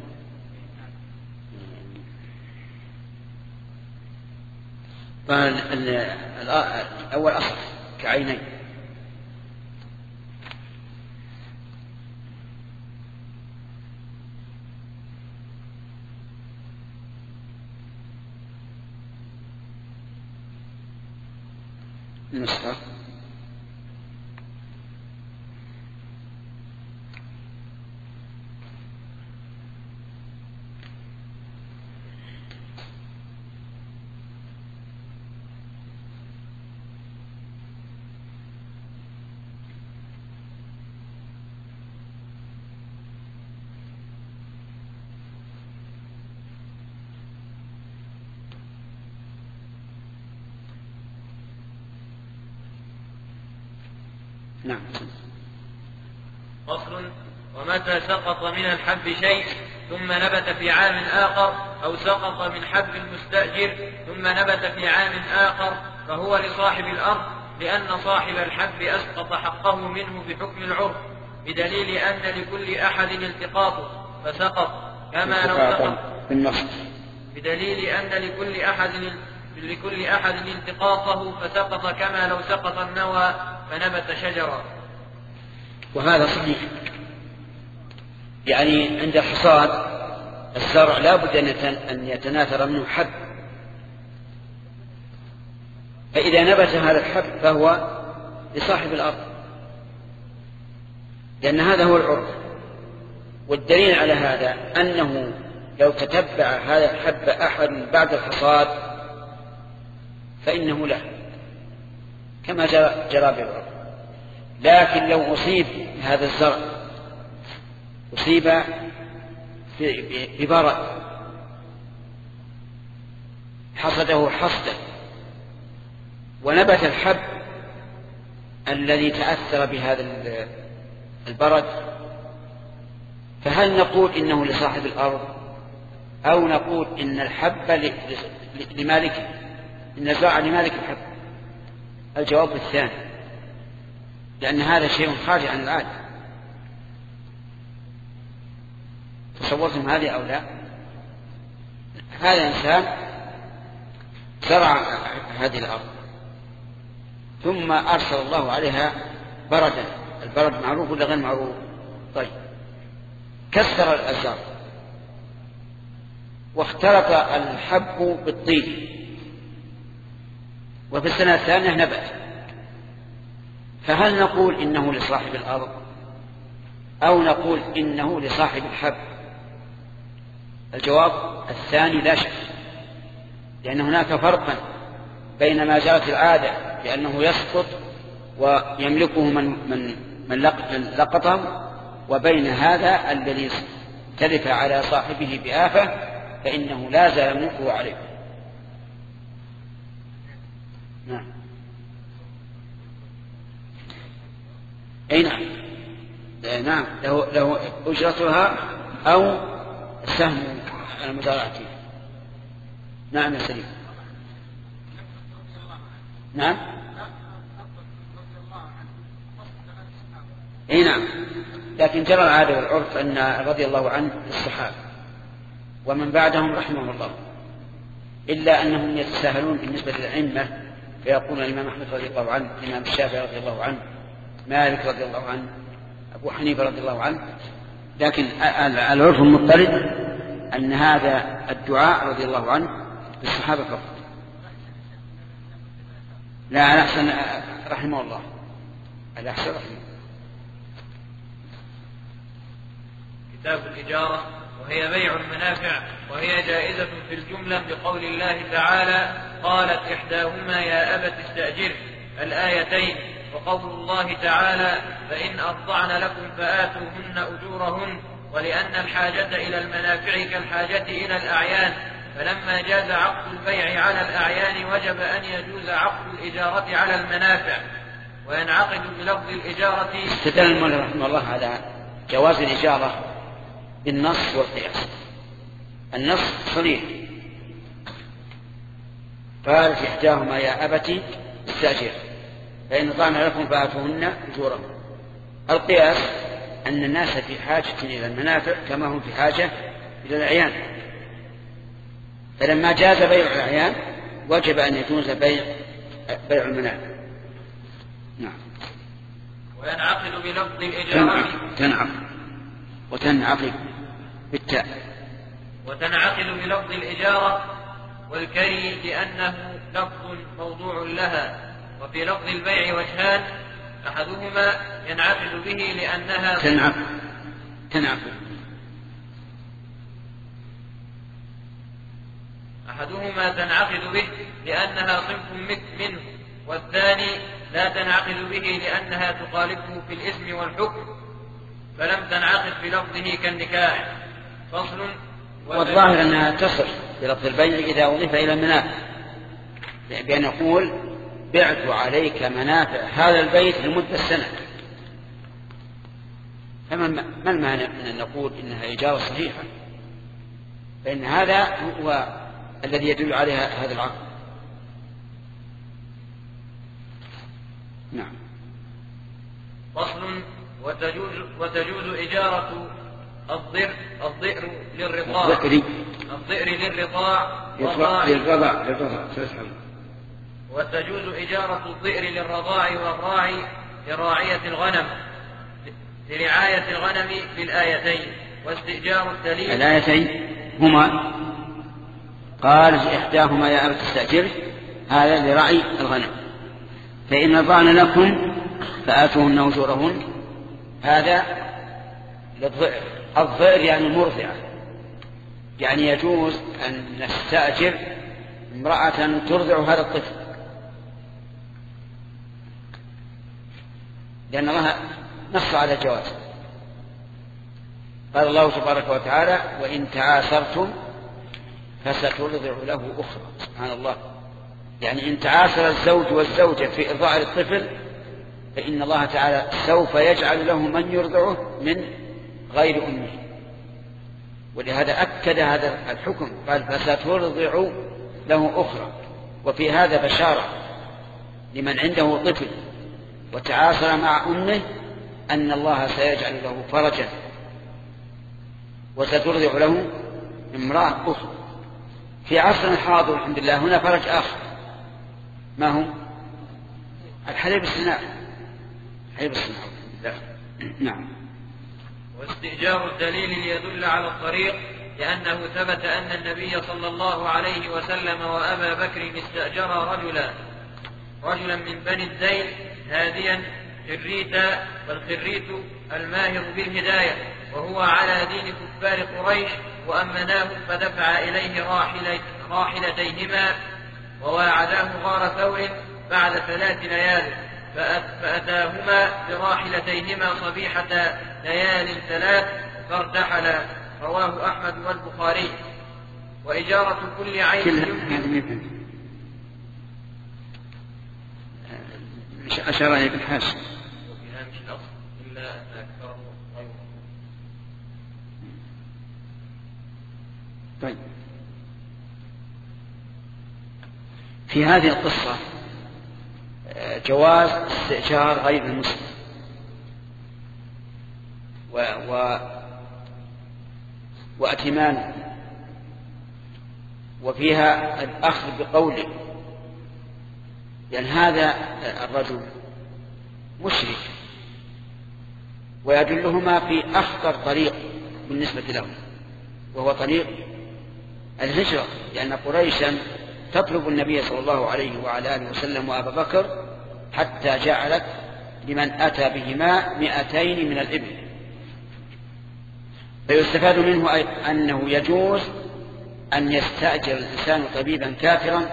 الأول أصل كعينين. نسخة نعم. فصل. ومتى سقط من الحب شيء ثم نبت في عام آخر أو سقط من حب المستأجر ثم نبت في عام آخر فهو لصاحب الأرض، لأن صاحب الحب أسقط حقه منه بحكم العرف بدليل أن لكل أحد التقاطه فسقط، كما لو سقط بالنص، بدليل أن لكل أحد لكل أحد التقاطه فسقط كما لو سقط النوى فنبت شجرا. وهذا صحيح، يعني عند الحصاد الزرع لا بد أن يتناثر منه حب، فإذا نبت هذا الحب فهو لصاحب الأرض، لأن هذا هو العرف. والدليل على هذا أنه لو تتبع هذا الحب أحد بعد الحصاد فإنه له كما جرى بالعرف. لكن لو أصيب هذا الزرع أصيب ببرد حصده حصدا ونبت الحب الذي تأثر بهذا البرد، فهل نقول إنه لصاحب الأرض أو نقول إن الحب لمالك، إن الزرع لمالك الحب؟ الجواب الثاني، لأن هذا شيء خارج عن العادة. تصورتم هذه أو لا؟ هذا إنسان زرع هذه الأرض ثم أرسل الله عليها بردا، البرد معروف ولا غير معروف؟ طيب، كسر الزرع واختلط الحب بالطين، وفي السنة الثانية نبت، فهل نقول إنه لصاحب الأرض أو نقول إنه لصاحب الحب؟ الجواب الثاني لا شك، لأن هناك فرقا بين ما جرت العادة لأنه يسقط ويملكه من من من لقطه، وبين هذا الذي تلف على صاحبه بآفة فإنه لا زال ملكه عليه. نعم. أي نعم، نعم، له له أجرتها أو سهم المزارعة. نعم يا سليم. نعم. اي نعم، لكن جرى العادة والعرف أن رضي الله عنه الصحابة ومن بعدهم رحمه الله، إلا أنهم يتساهلون بالنسبة للأئمة، فيقول الإمام أحمد رضي الله عنه، الإمام الشافعي رضي الله عنه، مالك رضي الله عنه، أبو حنيفة رضي الله عنه. لكن العرف المضطرد أن هذا الدعاء رضي الله عنه للصحابة فقط. لا، على أحسن رحمه الله، على أحسن رحمه. كتاب الإجارة، وهي بيع المنافع، وهي جائزة في الجملة بقول الله تعالى: قالت إحداهما يا أبت استأجره، الآيتين، وقول الله تعالى: فإن أرضعن لكم فآتوهن أجورهن، ولأن الحاجة إلى المنافع كالحاجة إلى الأعيان، فلما جاز عقد البيع على الأعيان وجب أن يجوز عقد الإجارة على المنافع، وينعقد بلفظ الإجارة. استدل المولى رحمه الله على جواز الإجارة بالنص والقياس. النص صريح، قالت إحداهما يا أبت استأجر فإن أرضعن لكم فآتوهن أجورهن. القياس أن الناس في حاجة إلى المنافع كما هم في حاجة إلى الأعيان، فلما جاز بيع الأعيان وجب أن يجوز بيع بيع المنافع. نعم. وينعقد بلفظ الإجارة. تنعقد وتنعقد بالتاء. وتنعقد بلفظ الإجارة والكري لأنه لفظ موضوع لها. وفي لفظ البيع وجهان، أحدهما ينعقد به لأنها تنعقد تنعقد أحدهما تنعقد به لأنها صنف منه، والثاني لا تنعقد به لأنها تخالفه في الاسم والحكم، فلم تنعقد بلفظه كالنكاح. فصل. والظاهر أنها تصل بلفظ البيع إذا أضيف إلى المنافع، بأن يقول بعت عليك منافع هذا البيت لمدة سنة، فما ما المانع من أن نقول إنها إجارة صحيحة؟ فإن هذا هو الذي يدل عليها هذا العقد. نعم. فصل. وتجوز, وتجوز إجارة الضئر الضئر للرضاع الضئر الضئر للرضاع للرضاع للرضاع للرضاع وتجوز إجارة الضئر للرضاع والراعي لراعية الغنم لرعاية الغنم في الآيتين. واستئجار الدليل الآيتين هما قال إحداهما يا أبت استأجره هذا لرعي الغنم، فإن رضعن لكم فآتوهن أجورهن هذا للضئر. الضئر يعني المرضعة، يعني يجوز أن نستأجر امرأة ترضع هذا الطفل، لأن الله نص على الجواز. قال الله تبارك وتعالى وإن تعاسرتم فسترضع له أخرى. سبحان الله، يعني إن تعاسر الزوج والزوجة في إرضاع الطفل فإن الله تعالى سوف يجعل له من يرضعه من غير أمه، ولهذا أكد هذا الحكم قال فسترضع له أخرى. وفي هذا بشارة لمن عنده طفل وتعاصر مع أمه أن الله سيجعل له فرجا وسترضع له امرأة أخرى. في عصر حاضر الحمد لله هنا فرج آخر، ما هو الحليب الصناعي، الحليب الصناعي الحمد لله. نعم. واستئجار الدليل ليدل على الطريق، لأنه ثبت أن النبي صلى الله عليه وسلم وأبا بكر استأجر رجلا رجلا من بني الديل هاديا خريتا، والخريت الماهر بالهداية، وهو على دين كفار قريش، وأمناه فدفع إليه راحلة راحلتيهما وواعداه غار ثور بعد ثلاث ليال، فأتاهما براحلتيهما صبيحة ليال ثلاث فارتحلا. رواه أحمد والبخاري. وإجارة كل عين يمكن أشار إليه بالحاشية وفيها مش الأصل إلا أن أكثره غيره. طيب، في هذه القصة جواز استئجار غير المسلم و... و... وأتمانه، وفيها الأخذ بقوله، لأن هذا الرجل مشرك ويدلهما في أخطر طريق بالنسبة له، وهو طريق الهجرة، لأن قريشا تطلب النبي صلى الله عليه وعلى آله وسلم وأبا بكر حتى جعلت لمن أتى بهما مئتين من الإبل. فيستفاد منه أنه يجوز أن يستأجر الإنسان طبيبا كافرا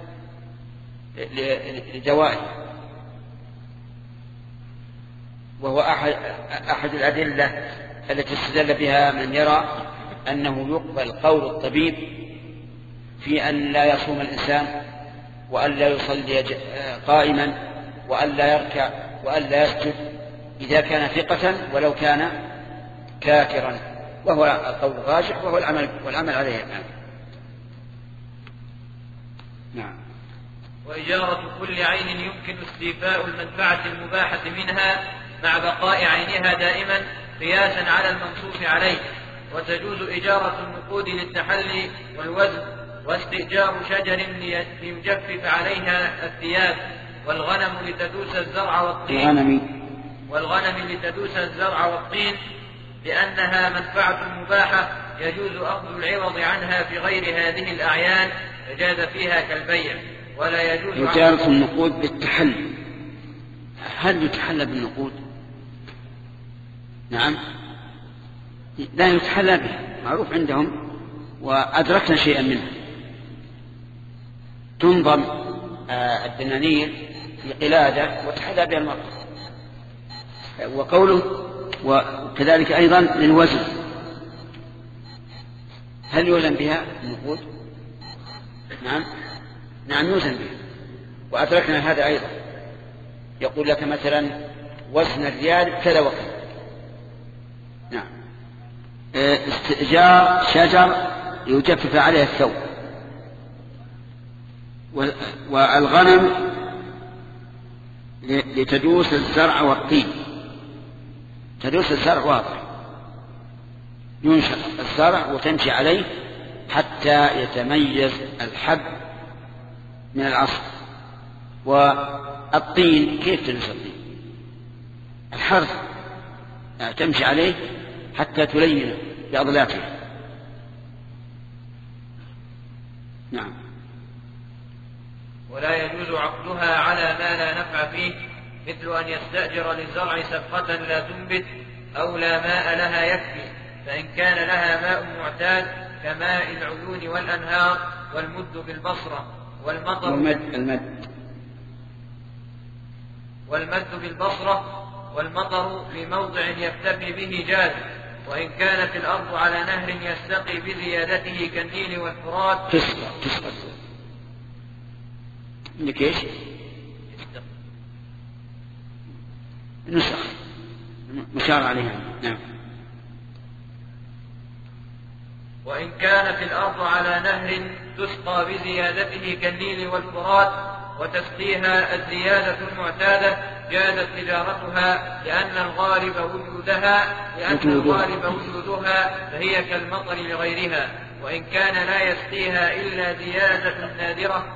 لدوائه، وهو أحد, أحد الأدلة التي استدل بها من يرى أنه يقبل قول الطبيب في أن لا يصوم الإنسان وأن لا يصلي قائما وأن لا يركع وأن لا يسجد إذا كان ثقة ولو كان كافرا، وهو القول الراجح وهو العمل والعمل عليه الآن. نعم. وإجارة كل عين يمكن استيفاء المنفعة المباحة منها مع بقاء عينها دائما قياسا على المنصوص عليه. وتجوز إجارة النقود للتحلي والوزن، واستئجار شجر ليجفف عليها الثياب، والغنم لتدوس الزرع والطين والغنم لتدوس الزرع والطين لأنها منفعة مباحة يجوز أخذ العوض عنها في غير هذه الأعيان فجاز فيها كالبيع. ولا يجوز إجارة النقود بالتحلي. هل يتحلى بالنقود؟ نعم، لا يتحلى بها، معروف عندهم وأدركنا شيئا منها. تنظم الدنانير في قلادة وتحلى بها المرأة. وقوله وكذلك أيضا للوزن، هل يوزن بها النقود؟ نعم نعم يوزن بها، وأدركنا هذا أيضا. يقول لك مثلا وزن الريال كذا وكذا. نعم. استئجار شجر يجفف عليه الثوب، والغنم لتدوس الزرع والطين. تدوس الزرع واضح، ينشأ الزرع وتمشي عليه حتى يتميز الحب من الأصل. والطين كيف تنشأ الطين؟ الحرث يعني تمشي عليه حتى تلين بأضلافها. نعم. ولا يجوز عقدها على ما لا نفع فيه، مثل أن يستأجر للزرع سبقة لا تنبت أو لا ماء لها يكفي، فإن كان لها ماء معتاد كماء العيون والأنهار والمد بالبصرة والمطر والمد المد والمد بالبصرة والمطر في موضع يكتفي به جاز. وإن كانت الأرض على نهر يستقي بزيادته كالنيل والفرات تسقى تسقى عندك ايش؟ نسخ مشار عليها. نعم. وإن كانت الأرض على نهر تسقى بزيادته كالنيل والفرات وتسقيها الزيادة المعتادة جازت تجارتها، لأن الغالب وجودها لأن الغالب وجودها فهي كالمطر لغيرها. وإن كان لا يسقيها إلا زيادة نادرة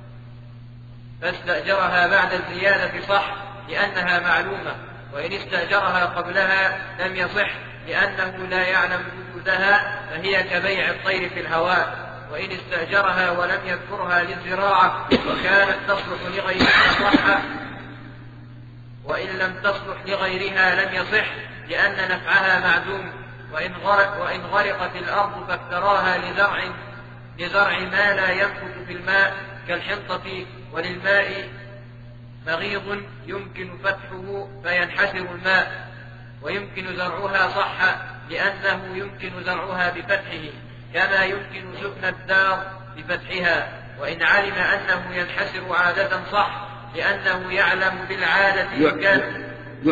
فاستأجرها بعد الزيادة صح لأنها معلومة، وإن استأجرها قبلها لم يصح لأنه لا يعلم وجودها فهي كبيع الطير في الهواء. وإن استأجرها ولم يذكرها للزراعة وكانت تصلح لغيرها صح، وإن لم تصلح لغيرها لم يصح لأن نفعها معدوم. وإن غرق وإن غرقت الأرض فافتراها لزرع لزرع ما لا ينبت في الماء كالحنطة، وللماء مغيض يمكن فتحه فينحسر الماء، ويمكن زرعها صح لأنه يمكن زرعها بفتحه كما يمكن سكن الدار بفتحها. وإن علم أنه ينحسر عادة صح لأنه يعلم بالعادة إمكان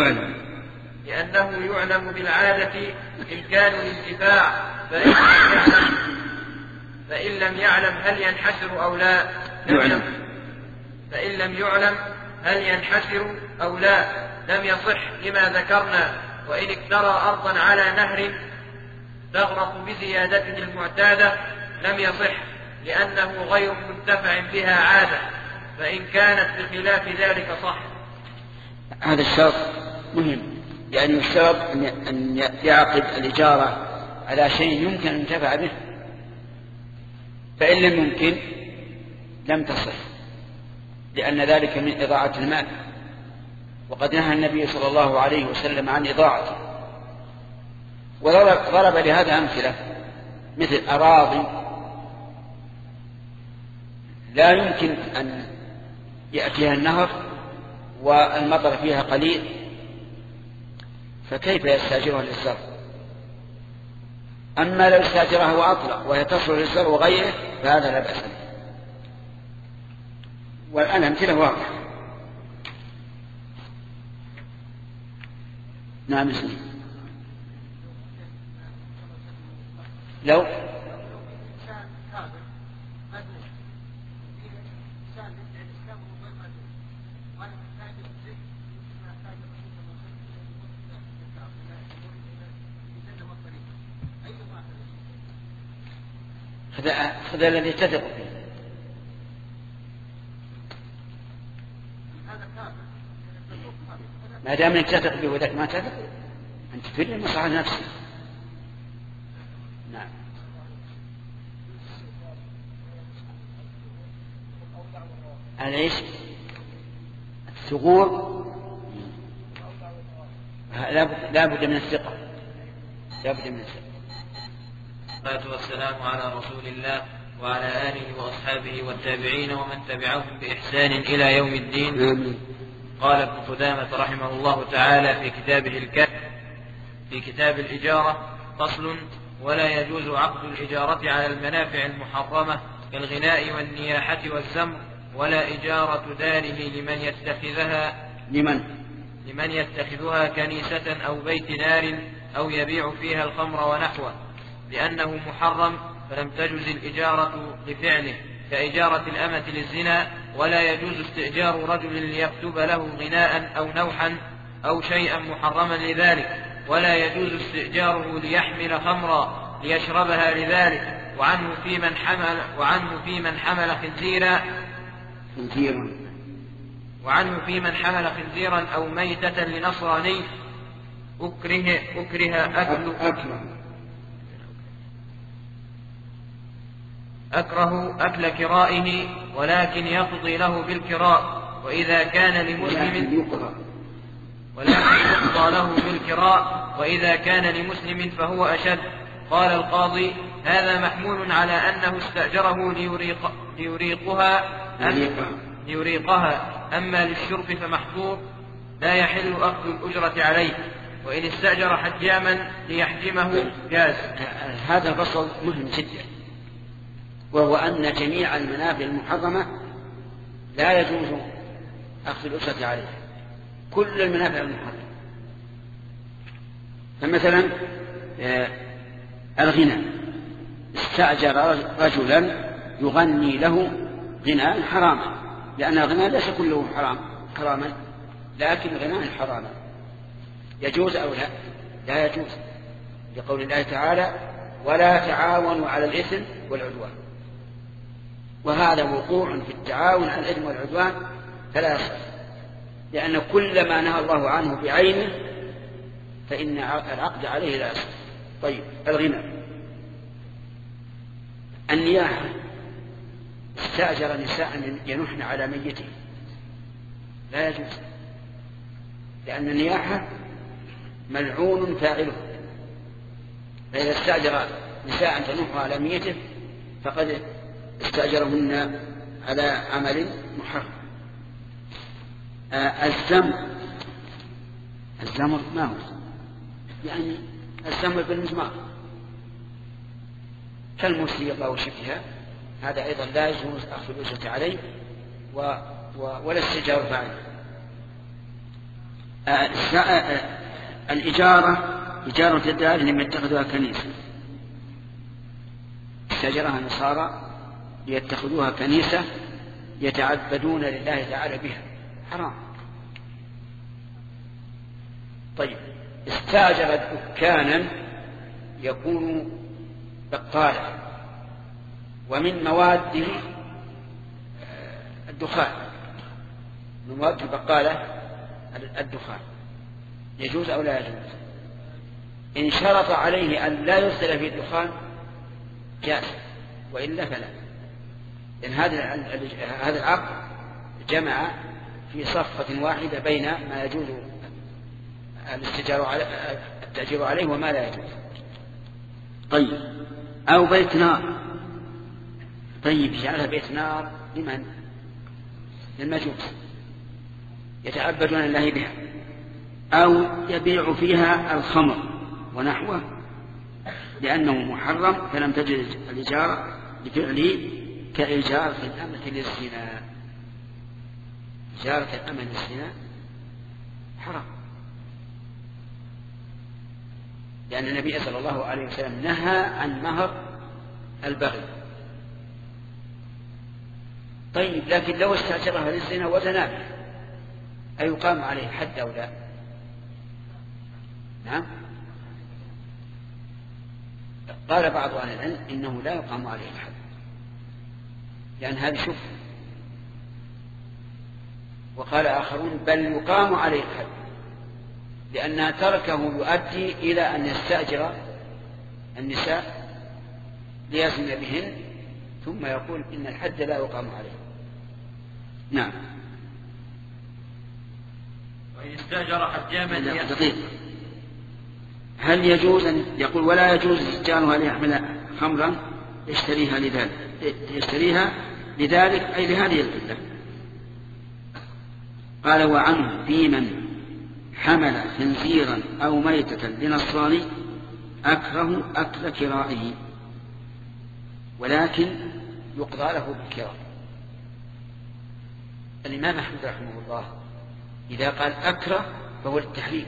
لأنه يعلم بالعادة إمكان الانتفاع، فإن لم يعلم فإن لم يعلم هل ينحسر أو لا لم فإن لم يعلم هل ينحسر أو لا لم يصح لما ذكرنا. وإن اكترى أرضا على نهر تغرق بزيادته المعتادة لم يصح لأنه غير منتفع بها عادة، فإن كانت بخلاف ذلك صح. هذا الشرط مهم، يعني الشرط أن يعقد الإجارة على شيء يمكن أن ينتفع به، فإن لم يمكن لم تصح، لأن ذلك من إضاعة المال، وقد نهى النبي صلى الله عليه وسلم عن إضاعته. وضرب لهذا أمثلة مثل أراضي لا يمكن أن يأتيها النهر والمطر فيها قليل، فكيف يستأجرها للزرع؟ أما لو استأجرها وأطلق وهي تصلح للزرع وغيره فهذا لا بأس به. والآن أمثلة واضحة. نعم. لو هذا الذي تثق فيه. ما دام انك تثق به وذاك ما تثق انت تفيد مصلحة نفسك. نعم. على ايش؟ الثغور لا بد من الثقة، لا بد من الثقة. والصلاة والسلام على رسول الله وعلى آله وأصحابه والتابعين ومن تبعهم بإحسان إلى يوم الدين. آمين. قال ابن قدامة رحمه الله تعالى في كتابه الكافي في كتاب الإجارة: فصل: ولا يجوز عقد الإجارة على المنافع المحرمة كالغناء والنياحة والزمر، ولا إجارة داره لمن يتخذها لمن لمن يتخذها كنيسة أو بيت نار أو يبيع فيها الخمر ونحوه، لأنه محرم فلم تجز الإجارة لفعله، كإجارة الأمة للزنا. ولا يجوز استئجار رجل ليكتب له غناء أو نوحا أو شيئا محرما لذلك، ولا يجوز استئجاره ليحمل خمرا ليشربها لذلك. وعنه في من حمل وعنه في من حمل خنزيرا خنزيرا وعنه في من حمل خنزيرا أو ميتة لنصراني أكره أكره أكل أكره أكره أكل كرائه ولكن يقضي له بالكراء. وإذا كان لمسلم ولكن يقضى له بالكراء وإذا كان لمسلم فهو أشد. قال القاضي: هذا محمول على أنه استأجره ليريق ليريقها ليريقها أما للشرب فمحظور لا يحل أخذ الأجرة عليه. وإن استأجر حجاما ليحجمه جاز. هذا فصل مهم جدا، وهو أن جميع المنافع المحرمة لا يجوز أخذ الأجرة عليها، كل المنافع المحرمة. فمثلا الغنى، استأجر رجلا يغني له غناء حراما، لأن الغناء ليس كله حرام حراما لكن غناء حراما، يجوز أو لا؟ لا يجوز، لقول الله تعالى: ولا تعاونوا على الإثم والعدوان. وهذا وقوع في التعاون على الإثم والعدوان فلا يصح، لأن كل ما نهى الله عنه بعينه فإن العقد عليه لا يصح. طيب، الغنى، النياحة، استأجر نساء ينحن على ميته، لا يجوز، لأن النياحة ملعون فاعله، فإذا استأجر نساء تنح على ميته فقد استأجرهن على عمل محرم. آه الزمر، الزمر ما هو؟ يعني الزمر بالمزمار كالموسيقى وشبهها، هذا أيضا لا يجوز أخذ الأجرة عليه و... و... ولا استئجار فاعله. آه آه الإجارة، إجارة الدار لم يتخذوها كنيسة، استأجرها النصارى ليتخذوها كنيسة يتعبدون لله تعالى بها، حرام. طيب، استأجر دكانا يكون بقالا، ومن مواد الدخان، من مواد البقالة الدخان، يجوز أو لا يجوز؟ إن شرط عليه أن لا يرسل فيه الدخان جاز، وإلا فلا، لأن هذا العقد جمع في صفقة واحدة بين ما يجوز التأجير عليه وما لا يجوز. طيب، أو بيت نار، طيب جعلها بيت نار لمن؟ للمجوس يتعبدون لله بها، أو يبيع فيها الخمر ونحوه لأنه محرم فلم تجد الإجارة لفعله كإجارة الأمة للزنا. إجارة الأمة للزنا حرام، لأن النبي صلى الله عليه وسلم نهى عن مهر البغي. طيب، لكن لو استأجرها للزنا وتنابه أيقام عليه حد أو لا؟ نعم، قال بعض أهل العلم إنه لا يقام عليه الحد، لأن هذه شبهة. وقال آخرون بل يقام عليه الحد، لأن تركه يؤدي إلى أن يستأجر النساء ليزن بهن ثم يقول إن الحد لا يقام عليه. نعم. وإن استأجر حجاما دقيقة، هل يجوز أن يقول ولا يجوز استئجارها ليحمل خمرا يشتريها لذلك يشتريها لذلك أي لهذه العلة؟ قال وعنه في من حمل خنزيرا أو ميتة لنصراني أكره أكل كرائه ولكن يقضى له بالكراء. الإمام أحمد رحمه الله إذا قال أكره فهو التحريم،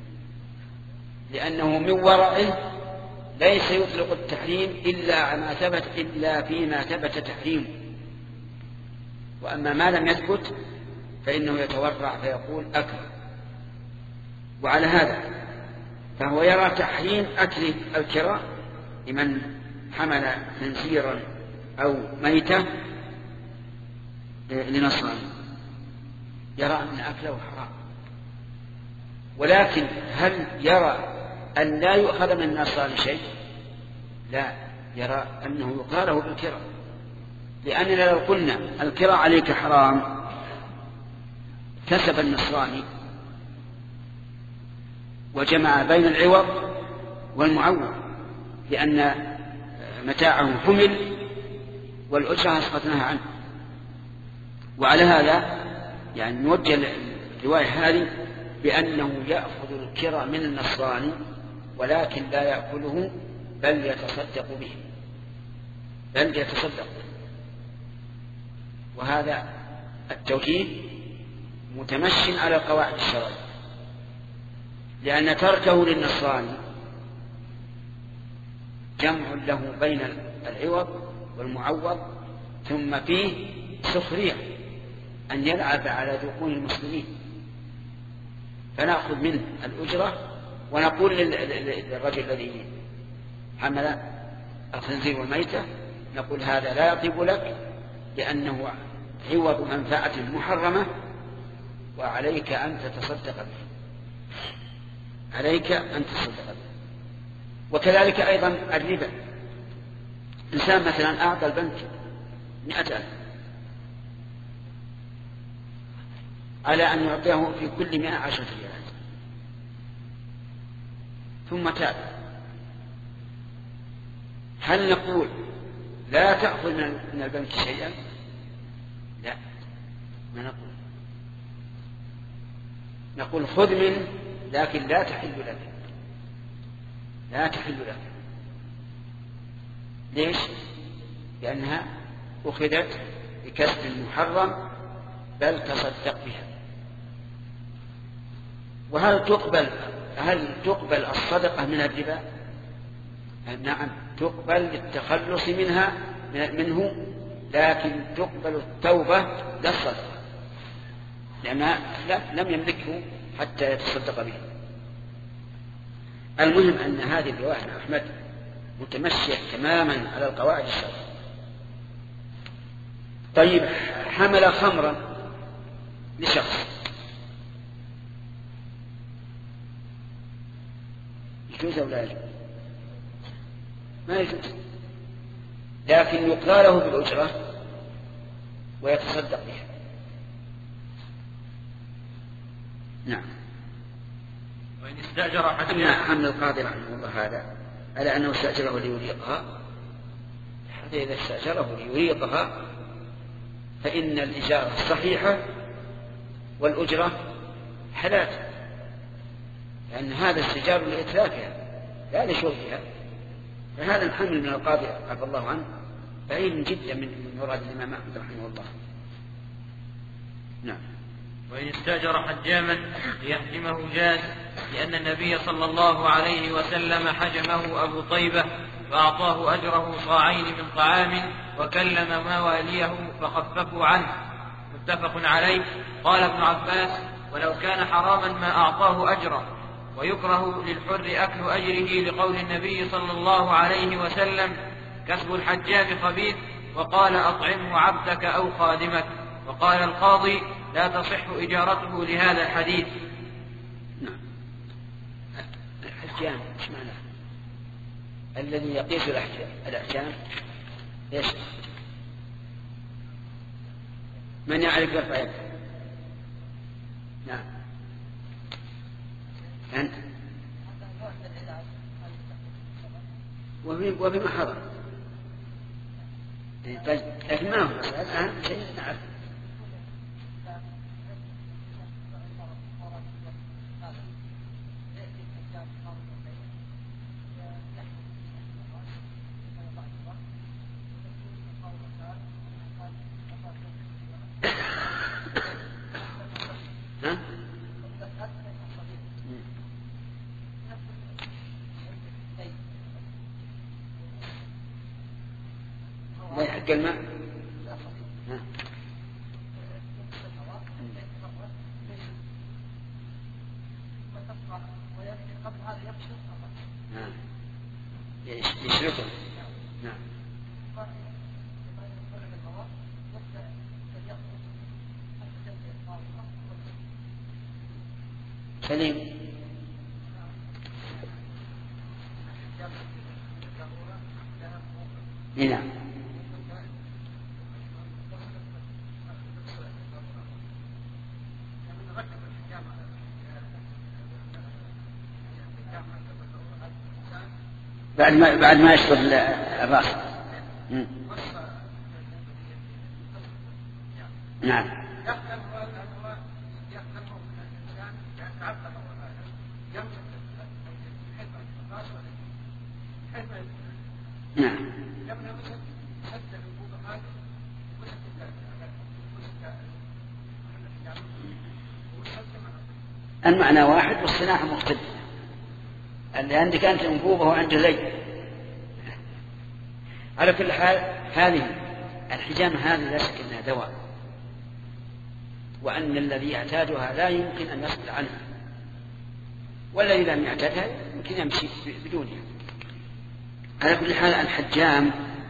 لأنه من ورعه ليس يطلق التحريم إلا ما ثبت إلا فيما ثبت تحريمه، وأما ما لم يثبت فإنه يتورع فيقول أكره. وعلى هذا فهو يرى تحريم أكل الكراء لمن حمل خنزيرا أو ميتة لنصراني، يرى أن أكله حرام. ولكن هل يرى أن لا يؤخذ من النصراني شيء؟ لا، يرى أنه يقاله بالكراء، لأننا لو قلنا الكراء عليك حرام كسب النصراني وجمع بين العوض والمعوض، لأن متاعه حمل والأجرة أسقطناها عنه. وعلى هذا يعني نوجه الرواية هذه بأنه يأخذ الكرى من النصراني ولكن لا يأكله بل يتصدق به بل يتصدق به. وهذا التوجيه متمش على القواعد الشرعية، لأن تركه للنصراني جمع له بين العوض والمعوض، ثم فيه سخرية أن يلعب على ذقون المسلمين، فنأخذ منه الأجرة ونقول للرجل الذي حمل الخنزير والميتة، نقول هذا لا يطيب لك لأنه عوض منفعة محرمة وعليك أن تتصدق به عليك أن تتصدق به. وكذلك أيضا الربا، إنسان مثلا أعطى البنك مئة ألف على أن يعطيه في كل مئة عشرة ريالات ثم تاب، هل نقول لا تأخذ من البنك شيئا؟ لا، ما نقول، نقول خذ منه لكن لا تحل لك لا تحل لك ليش؟ لأنها أخذت بكسب محرم بل تصدق بها. وهل تقبل هل تقبل الصدقة من الربا؟ نعم تقبل للتخلص منها منه، لكن تقبل التوبة لا الصدقة، لأنها لم يملكه حتى يتصدق به. المهم أن هذه الرواية أحمد متمشية تماما على القواعد الشرعية. طيب، حمل خمرا لشخص يجوز أو لا يجوز؟ ما يجوز، لكن يقاله بالأجرة ويتصدق بها. نعم. وإن استأجر حتى حمل القاضي رحمه الله هذا على أنه استأجره ليريقها، حتى إذا استأجره ليريقها فإن الإجارة صحيحة والأجرة حلال، لأن هذا استئجار لإتلافها لا لشربها. فهذا الحمل من القاضي عفى الله عنه بعيد جدا من مراد الإمام أحمد رحمه الله. نعم. وإن استأجر حجاما ليحجمه جاز، لأن النبي صلى الله عليه وسلم حجمه أبو طيبة فأعطاه أجره صاعين من طعام وكلم مواليه فخففوا عنه، متفق عليه. قال ابن عباس: ولو كان حراما ما أعطاه أجره. ويكره للحر أكل أجره لقول النبي صلى الله عليه وسلم: كسب الحجام خبيث. وقال: أطعمه عبدك أو خادمك. وقال القاضي: لا تصح إجارته لهذا الحديث. نعم. الحجام ايش معناه؟ الذي يقيس الأحجام ايش؟ من يعرف يرفع يده؟ نعم أنت. وبما حضر. طيب لكن ما هو الآن شيء نعرف. ها؟ لا يحق الماء. ها؟ قبل هذا يقصد سليم. نعم. بعد ما بعد ما يشغل الراس. مم. نعم. نعم. المعنى واحد والصناعة مختلفة. اللي عندك أنت أنبوبة وعنده لي. على كل حال هذه الحجامة هذه لا شك أنها دواء، وأن الذي يعتادها لا يمكن أن يصبر عنها، والذي لم يعتادها يمكن يمشي بدونها. على كل حال الحجام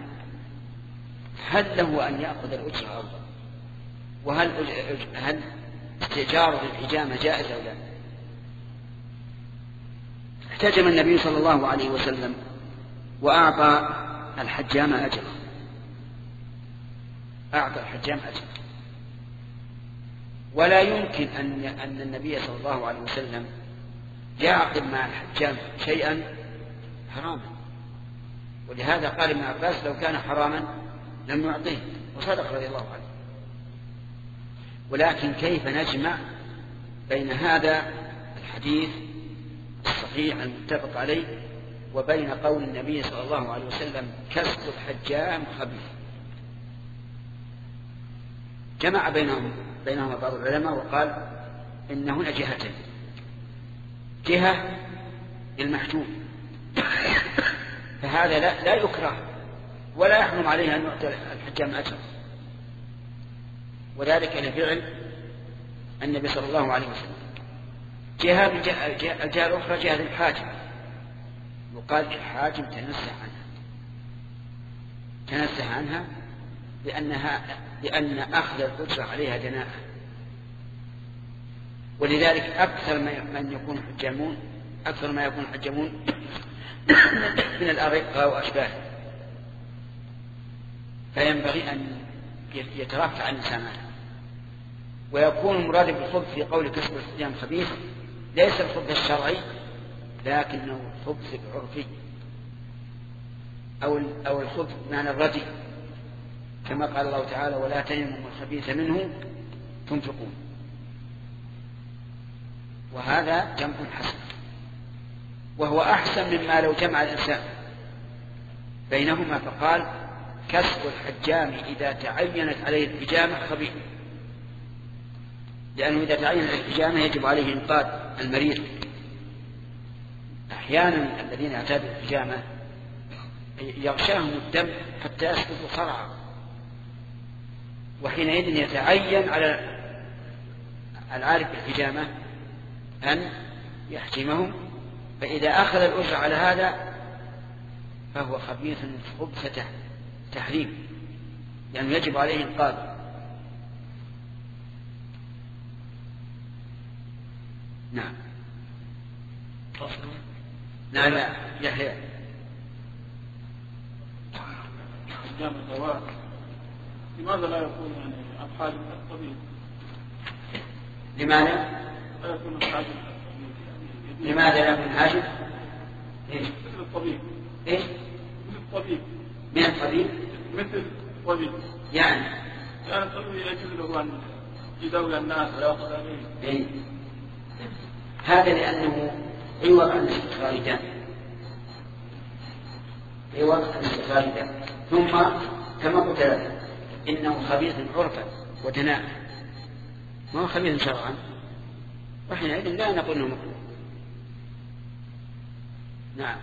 هل له أن يأخذ الأجرة أو لا؟ وهل هل استئجار الحجامة جائز أو لا؟ احتجم النبي صلى الله عليه وسلم وأعطى الحجام أجرا، أعطى الحجام أجرا، ولا يمكن أن أن النبي صلى الله عليه وسلم يعقد مع الحجام شيئا حراما، ولهذا قال ابن عباس لو كان حراما لم يعطيه، وصدق رضي الله عنه. ولكن كيف نجمع بين هذا الحديث الصحيح المتفق عليه وبين قول النبي صلى الله عليه وسلم كسب الحجام خبيث؟ جمع بينهم بينهما بعض العلماء وقال إن هنا جهتين: جهة للمحجوب فهذا لا, لا يكره ولا يحرم عليه أن يعطي الحجام أجر، وذلك لفعل النبي صلى الله عليه وسلم. جهة الجهة الأخرى جهة الحاجم، وقال الحاجم تنزه عنها تنزه عنها لأنها لأن أخذ الأجرة عليها دناءة، ولذلك أكثر من يكون حجامون أكثر ما يكون حجامون من الأرقة وأشباهه، فينبغي أن يترفع الإنسان عنها. ويكون المراد بالخبث في قول كسب الحجام خبيث ليس الخبث الشرعي، لكنه الخبث العرفي أو أو الخبث بمعنى الردي، كما قال الله تعالى: ولا تيمموا الخبيث منه تنفقون. وهذا جمع حسن، وهو أحسن مما لو جمع الإنسان بينهما فقال كسب الحجام إذا تعينت عليه الحجامة خبيث، لأنه إذا تعينت الحجامة يجب عليه إنقاذ المريض. أحيانا الذين اعتادوا الحجامة يغشاهم الدم حتى يسقطوا صرعا، وحينئذ يتعين على العارف بالحجامة أن يحجمهم، فإذا أخذ الأجر على هذا فهو خبيث خبث تحريم، لأنه يعني يجب عليه إنقاذ. نعم. نعم لا يحيى. حجام الدواء لماذا لا يكون يعني أبحاث الطبيب؟ لماذا؟ لا يكون أبحاث لماذا لا يكون حاجب؟ إيش؟ مثل الطبيب. إيش؟ مثل الطبيب. من الطبيب؟ مثل الطبيب. يعني؟ يعني الطبيب يجوز له أن يداوي الناس ويأخذ عليهم. إيه؟ هذا لأنه عوض عن استخراج دم، عوض عن استخراج دم. ثم كما قلت لك إنه خبيث عرفا ودناء، ما هو خبيث شرعا، وحينئذ لا نقول انه مكروه. نعم.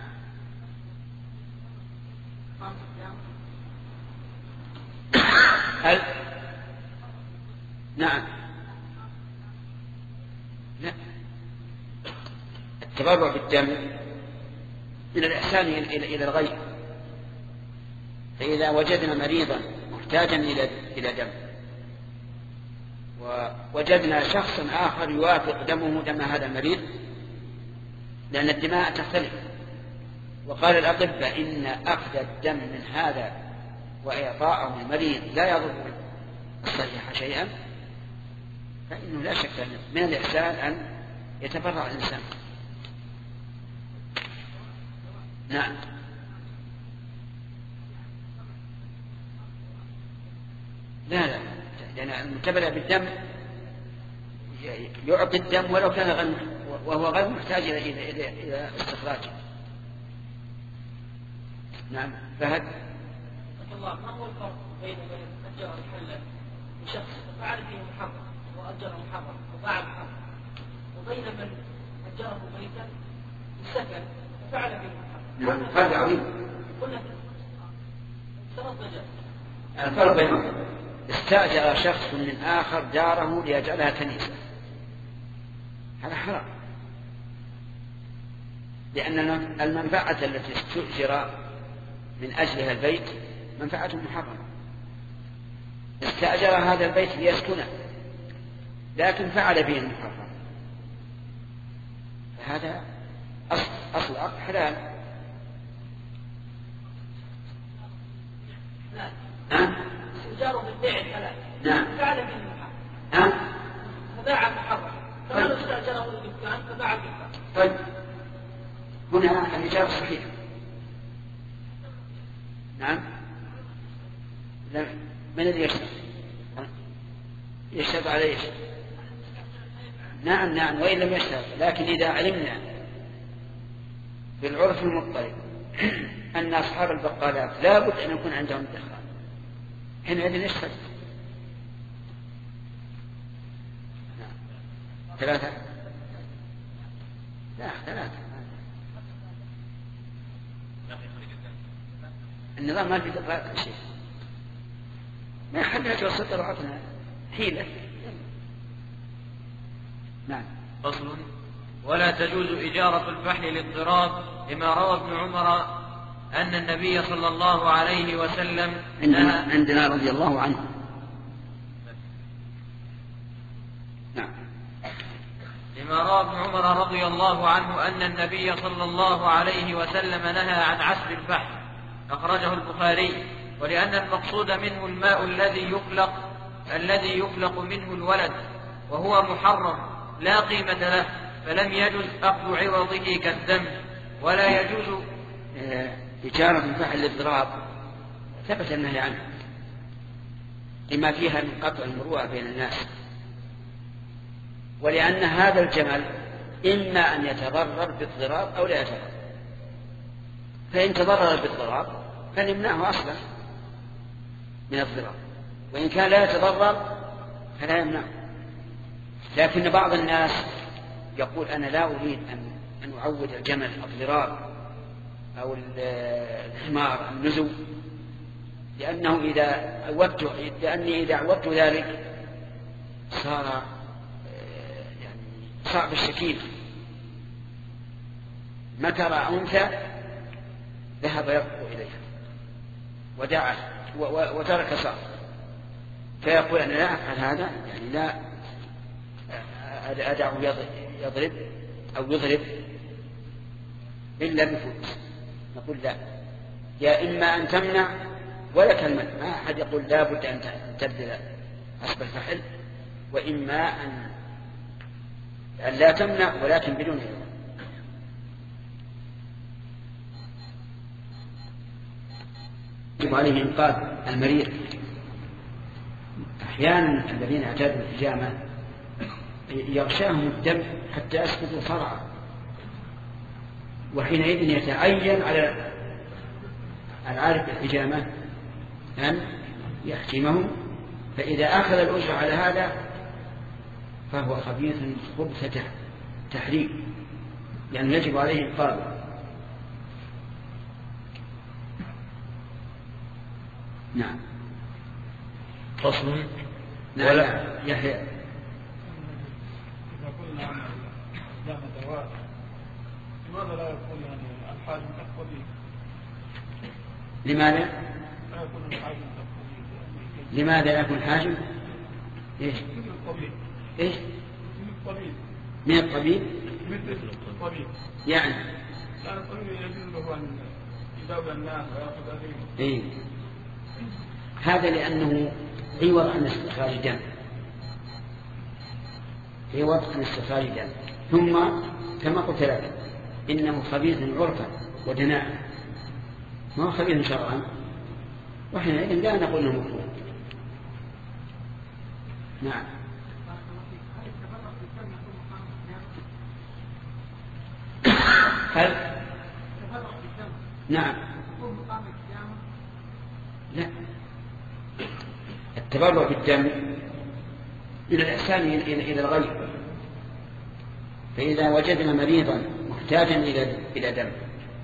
هل نعم لا التبرع بالدم من الإحسان إلى الغير، فإذا وجدنا مريضا محتاجا إلى إلى دم ووجدنا شخصا آخر يوافق دمه دم هذا المريض، لأن الدماء تختلف، وقال الأطباء إن أخذ الدم من هذا وإعطاءه المريض لا يضر الصحيح شيئا، فإنه لا شك من الإحسان أن يتبرع الإنسان. نعم. لا لا لأن المتبرع بالدم يعطي الدم ولو كان غير وهو غير محتاج إلى إلى إلى استخراجه. نعم. فهد. الله ما هو الفرق بين من أجر محلا لشخص فعل فيه محرم وأجر محرم وباع محرم، وبين من أجره بيتا للسكن وفعل فيه محرم؟ نعم. فرق عظيم. قلنا ثلاث وجهات. الفرق بينهم: استأجر شخص من آخر داره ليجعلها كنيسة، هذا حرام، لأن المنفعة التي استؤجر من أجلها البيت منفعة محرمة. استأجر هذا البيت ليسكنه لكن فعل به المحرم، فهذا أصل أصل عقد حلال. نعم. استئجاره بالبيع الحلال. نعم. فعل به المحرم. نعم. فباع المحرم. فلو استأجره الدكان فباع المحرم. طيب هنا الإجابة صحيحة. نعم. من الذي يشتغل؟ يشتغل على ايش؟ نعم نعم وإن لم يشتغل، لكن إذا علمنا بالعرف المضطرب أن أصحاب البقالات لا بد أن يكون عندهم دخان، حينئذ يشتغل. نعم. ثلاثة. لا ثلاثة. النظام ما في دقائق شيء، ما حد يتوسط رعاتنا حيلة. نعم. فصل: ولا تجوز إجارة الفحل للاضطراب، لما روى ابن عمر أن النبي صلى الله عليه وسلم عندنا, عندنا رضي الله عنه. نعم. لما روى ابن عمر رضي الله عنه أن النبي صلى الله عليه وسلم نهى عن عسب الفحل، أخرجه البخاري. ولأن المقصود منه الماء الذي يفلق الذي يفلق منه الولد وهو محرم لا قيمة له، فلم يجوز أخذ عوضه كالدم. ولا يجوز إجارة الفحل للضراب ثبت النهي عنه لما فيها من قطع المروءة بين الناس، ولأن هذا الجمل إما أن يتضرر بالضراب أو لا يتضرر، فإن تضرر بالضراب فنمنعه أصلا من الضرار، وإن كان لا يتضرر فلا يمنعه. لكن بعض الناس يقول أنا لا أريد أن أن أعود الجمل الضراب أو الحمار النزو، لأنه إذا عودت لأني إذا عودت ذلك صار يعني صعب الشكيل، متى رأى أنثى ذهب يركض إليها ودعا وترك صار، فيقول أنا لا أفعل هذا، يعني لا أدعه يضرب أو يضرب إلا بفوت. نقول لا، يا إما أن تمنع ولك المنع، ما أحد يقول لا بد أن تبذل حسب الفحل، وإما أن لا تمنع ولكن بدون علم. يجب عليه إنقاذ المريض. أحيانا الذين اعتادوا الحجامة يغشاهم الدم حتى يسقطوا صرعا، وحينئذ يتعين على العارف بالحجامة أن يحكمهم، فإذا أخذ الأجر على هذا فهو خبيث خبث تحريم، يعني يجب عليه إنقاذه. نعم. فصل. ولا يحيى. إذا قلنا عن إسلام الدواء لماذا لا يكون يعني الحاجم تقويم؟ لماذا؟ لا يكون الحاجم تقويم. لماذا لا يكون حاجم؟ إيش؟ الطبيب. إيش؟ من الطبيب. من الطبيب؟ مثل الطبيب. يعني كان الطبيب يجوز له أن يداوي الناس ويأخذ أدوية. إيه؟ هذا لأنه عوض عن استخراج دم، عوض عن استخراج دم. ثم كما قلت لك إنه خبيث عرفا ودناء، ما هو خبيث شرعا، وحينئذ لا نقول انه مكروه. نعم. هل نعم لا، التبرع بالدم إلى الإحسان إلى الغير، فإذا وجدنا مريضا محتاجا إلى إلى دم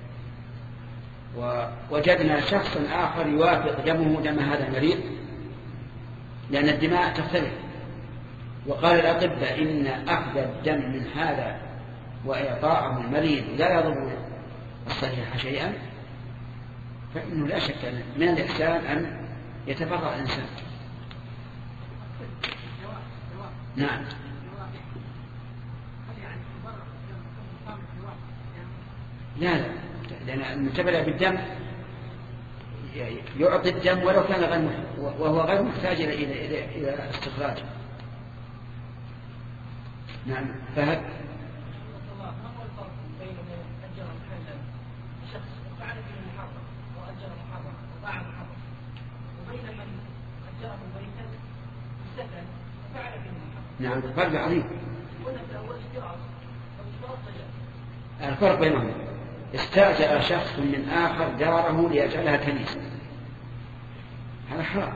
ووجدنا شخصا آخر يوافق دمه دم هذا المريض، لأن الدماء تختلف، وقال الأطباء إن أخذ الدم من هذا وإعطاءه المريض لا يضر الصحيح شيئا، فإنه لا شك من الإحسان أن يتبرع الإنسان. نعم. لا لا، لأن المتبرع بالدم يعطي الدم ولو كان غير وهو غير محتاج إلى إلى إلى استخراجه. نعم. فهد نعم الفرق عظيم. الفرق بينهم استأجر شخص من آخر داره ليجعلها كنيسة، هذا حرام،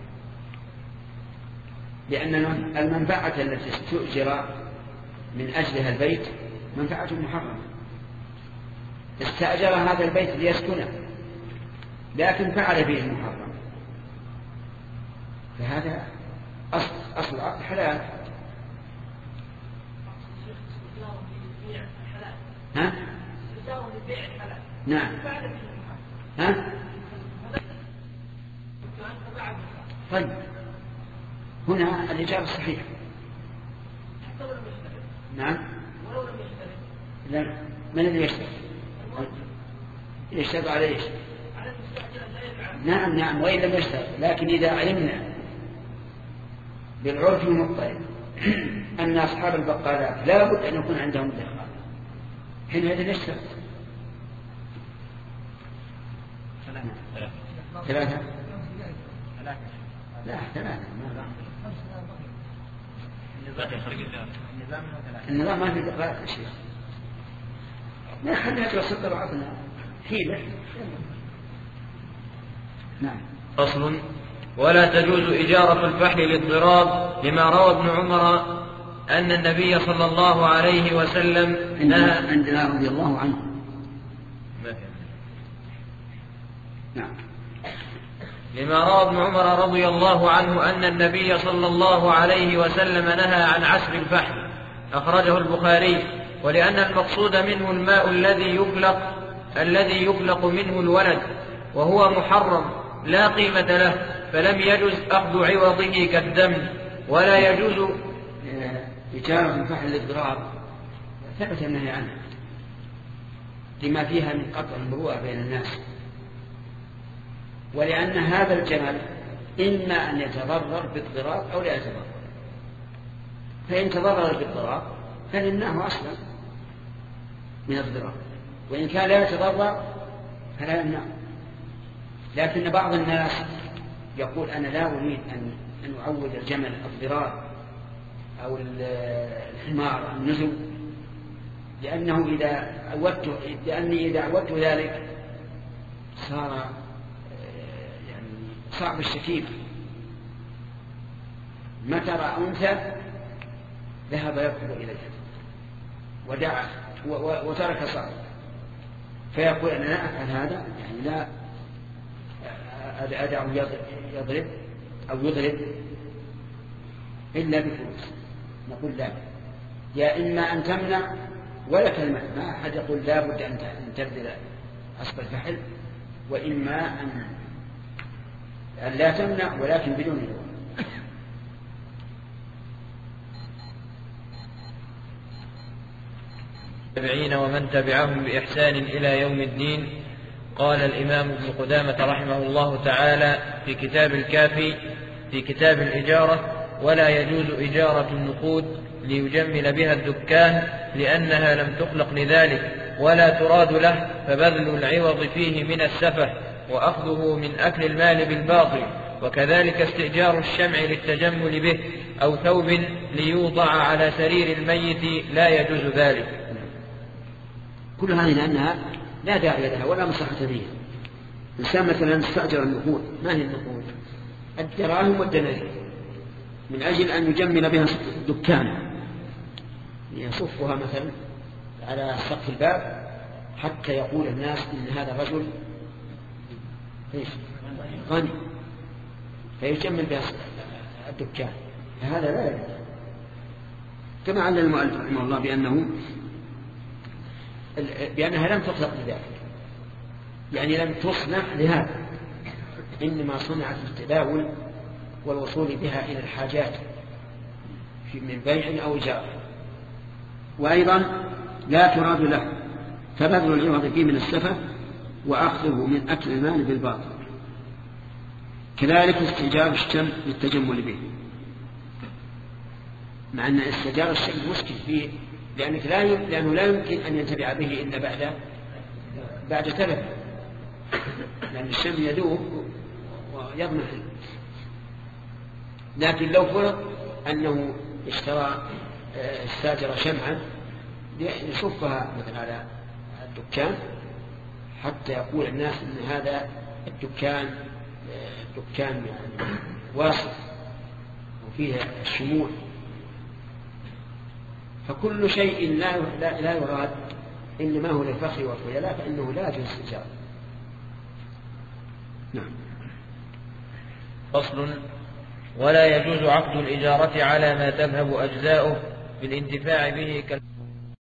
لأن المنفعة التي استؤجر من أجلها البيت منفعة محرمة. استأجر هذا البيت ليسكنه لكن فعل فيه المحرم، فهذا أصل أصل العقد حلال. ها؟ نعم. ها؟ طيب هنا الإجابة صحيحة. نعم. لا، من الذي يشتري؟ يشتري على ايش؟ نعم نعم وإن لم يشتري، لكن إذا علمنا بالعرف المضطرب أن أصحاب البقالات لا بد أن يكون عندهم دخل، حينئذ يشتري. ثلاثة لا ثلاثة النظام ما في دقائق يا شيخ، ما خليها توسط بعضنا حيلة. نعم. فصل. ولا تجوز إجارة الفحل للضراب، لما روى ابن عمر أن النبي صلى الله عليه وسلم نهى عندنا رضي الله عنه. نعم. لما روى ابن عمر رضي الله عنه أن النبي صلى الله عليه وسلم نهى عن عسر الفحل، أخرجه البخاري، ولأن المقصود منه الماء الذي يفلق الذي يفلق منه الولد وهو محرم لا قيمة له، فلم يجوز أخذ عوضه كالدم، ولا يجوز إجارة الفحل للضراب ثبت النهي عنه لما فيها من قطع المروءة بين الناس، ولأن هذا الجمل إما أن يتضرر بالضراب أو لا يتضرر، فإن تضرر بالضراب فلناه أصلا من الضراب، وإن كان لا يتضرر فلا يمنع. لكن بعض الناس يقول أنا لا أريد أن أن أعود الجمل الضرار أو الحمار النزل، لأنه إذا عودت لأني إذا عودت ذلك صار يعني صعب الشكيب، متى رأى أنثى ذهب يركض إليها ودعا وترك صعب، فيقول أنا لا أفعل هذا، يعني لا أدعه يضرب أو يضرب إلا بفلوس. نقول لا، يا إما أن تمنع ولا تلمع، ما أحد يقول لا بد أن تبذل أصل الفحل، وإما أن لا تمنع ولكن بدون لوم. والتابعين ومن تبعهم بإحسان إلى يوم الدين. قال الإمام ابن قدامة رحمه الله تعالى في كتاب الكافي في كتاب الإجارة: ولا يجوز إجارة النقود ليجمل بها الدكان لأنها لم تخلق لذلك ولا تراد له، فبذل العوض فيه من السفه وأخذه من أكل المال بالباطل. وكذلك استئجار الشمع للتجمل به أو ثوب ليوضع على سرير الميت لا يجوز ذلك. كل هذه لأنها لا داعي لها ولا مصلحة فيها. إنسان مثلا استأجر النقود، ما هي النقود؟ الدراهم والدنانير، من أجل أن يجمل بها دكانه، يصفها مثلا على سقف الباب حتى يقول الناس إن هذا الرجل غني، فيجمل بها الدكان. هذا لا يجوز، كما علل المؤلف رحمه الله بأنه بأنها لم تخلق لذلك، يعني لم تصنع لهذا، إنما صنعت للتداول والوصول بها إلى الحاجات من بيع أو إيجار. وأيضا لا تراد له، فبذل العوض فيه من السفه وأخذه من أكل المال بالباطل. كذلك استئجار الشمع للتجمل به، مع أن استئجار الشمع مشكل فيه، لأنك لا يم... لأنه لا يمكن أن ينتفع به إلا بعد بعد تلف، لأن الشمع يذوب ويضمحل. لكن لو فرض أنه اشترى استاجر شمعا يشوفها مثلا على الدكان حتى يقول الناس أن هذا الدكان دكان يعني واسع وفيه الشموع، فكل شيء لا لا يراد إنما هو للفخر والخيلاء فإنه لا يجوز استئجاره. نعم. فصل: ولا يجوز عقد الإجارة على ما تذهب أجزاؤه بالانتفاع به كالمال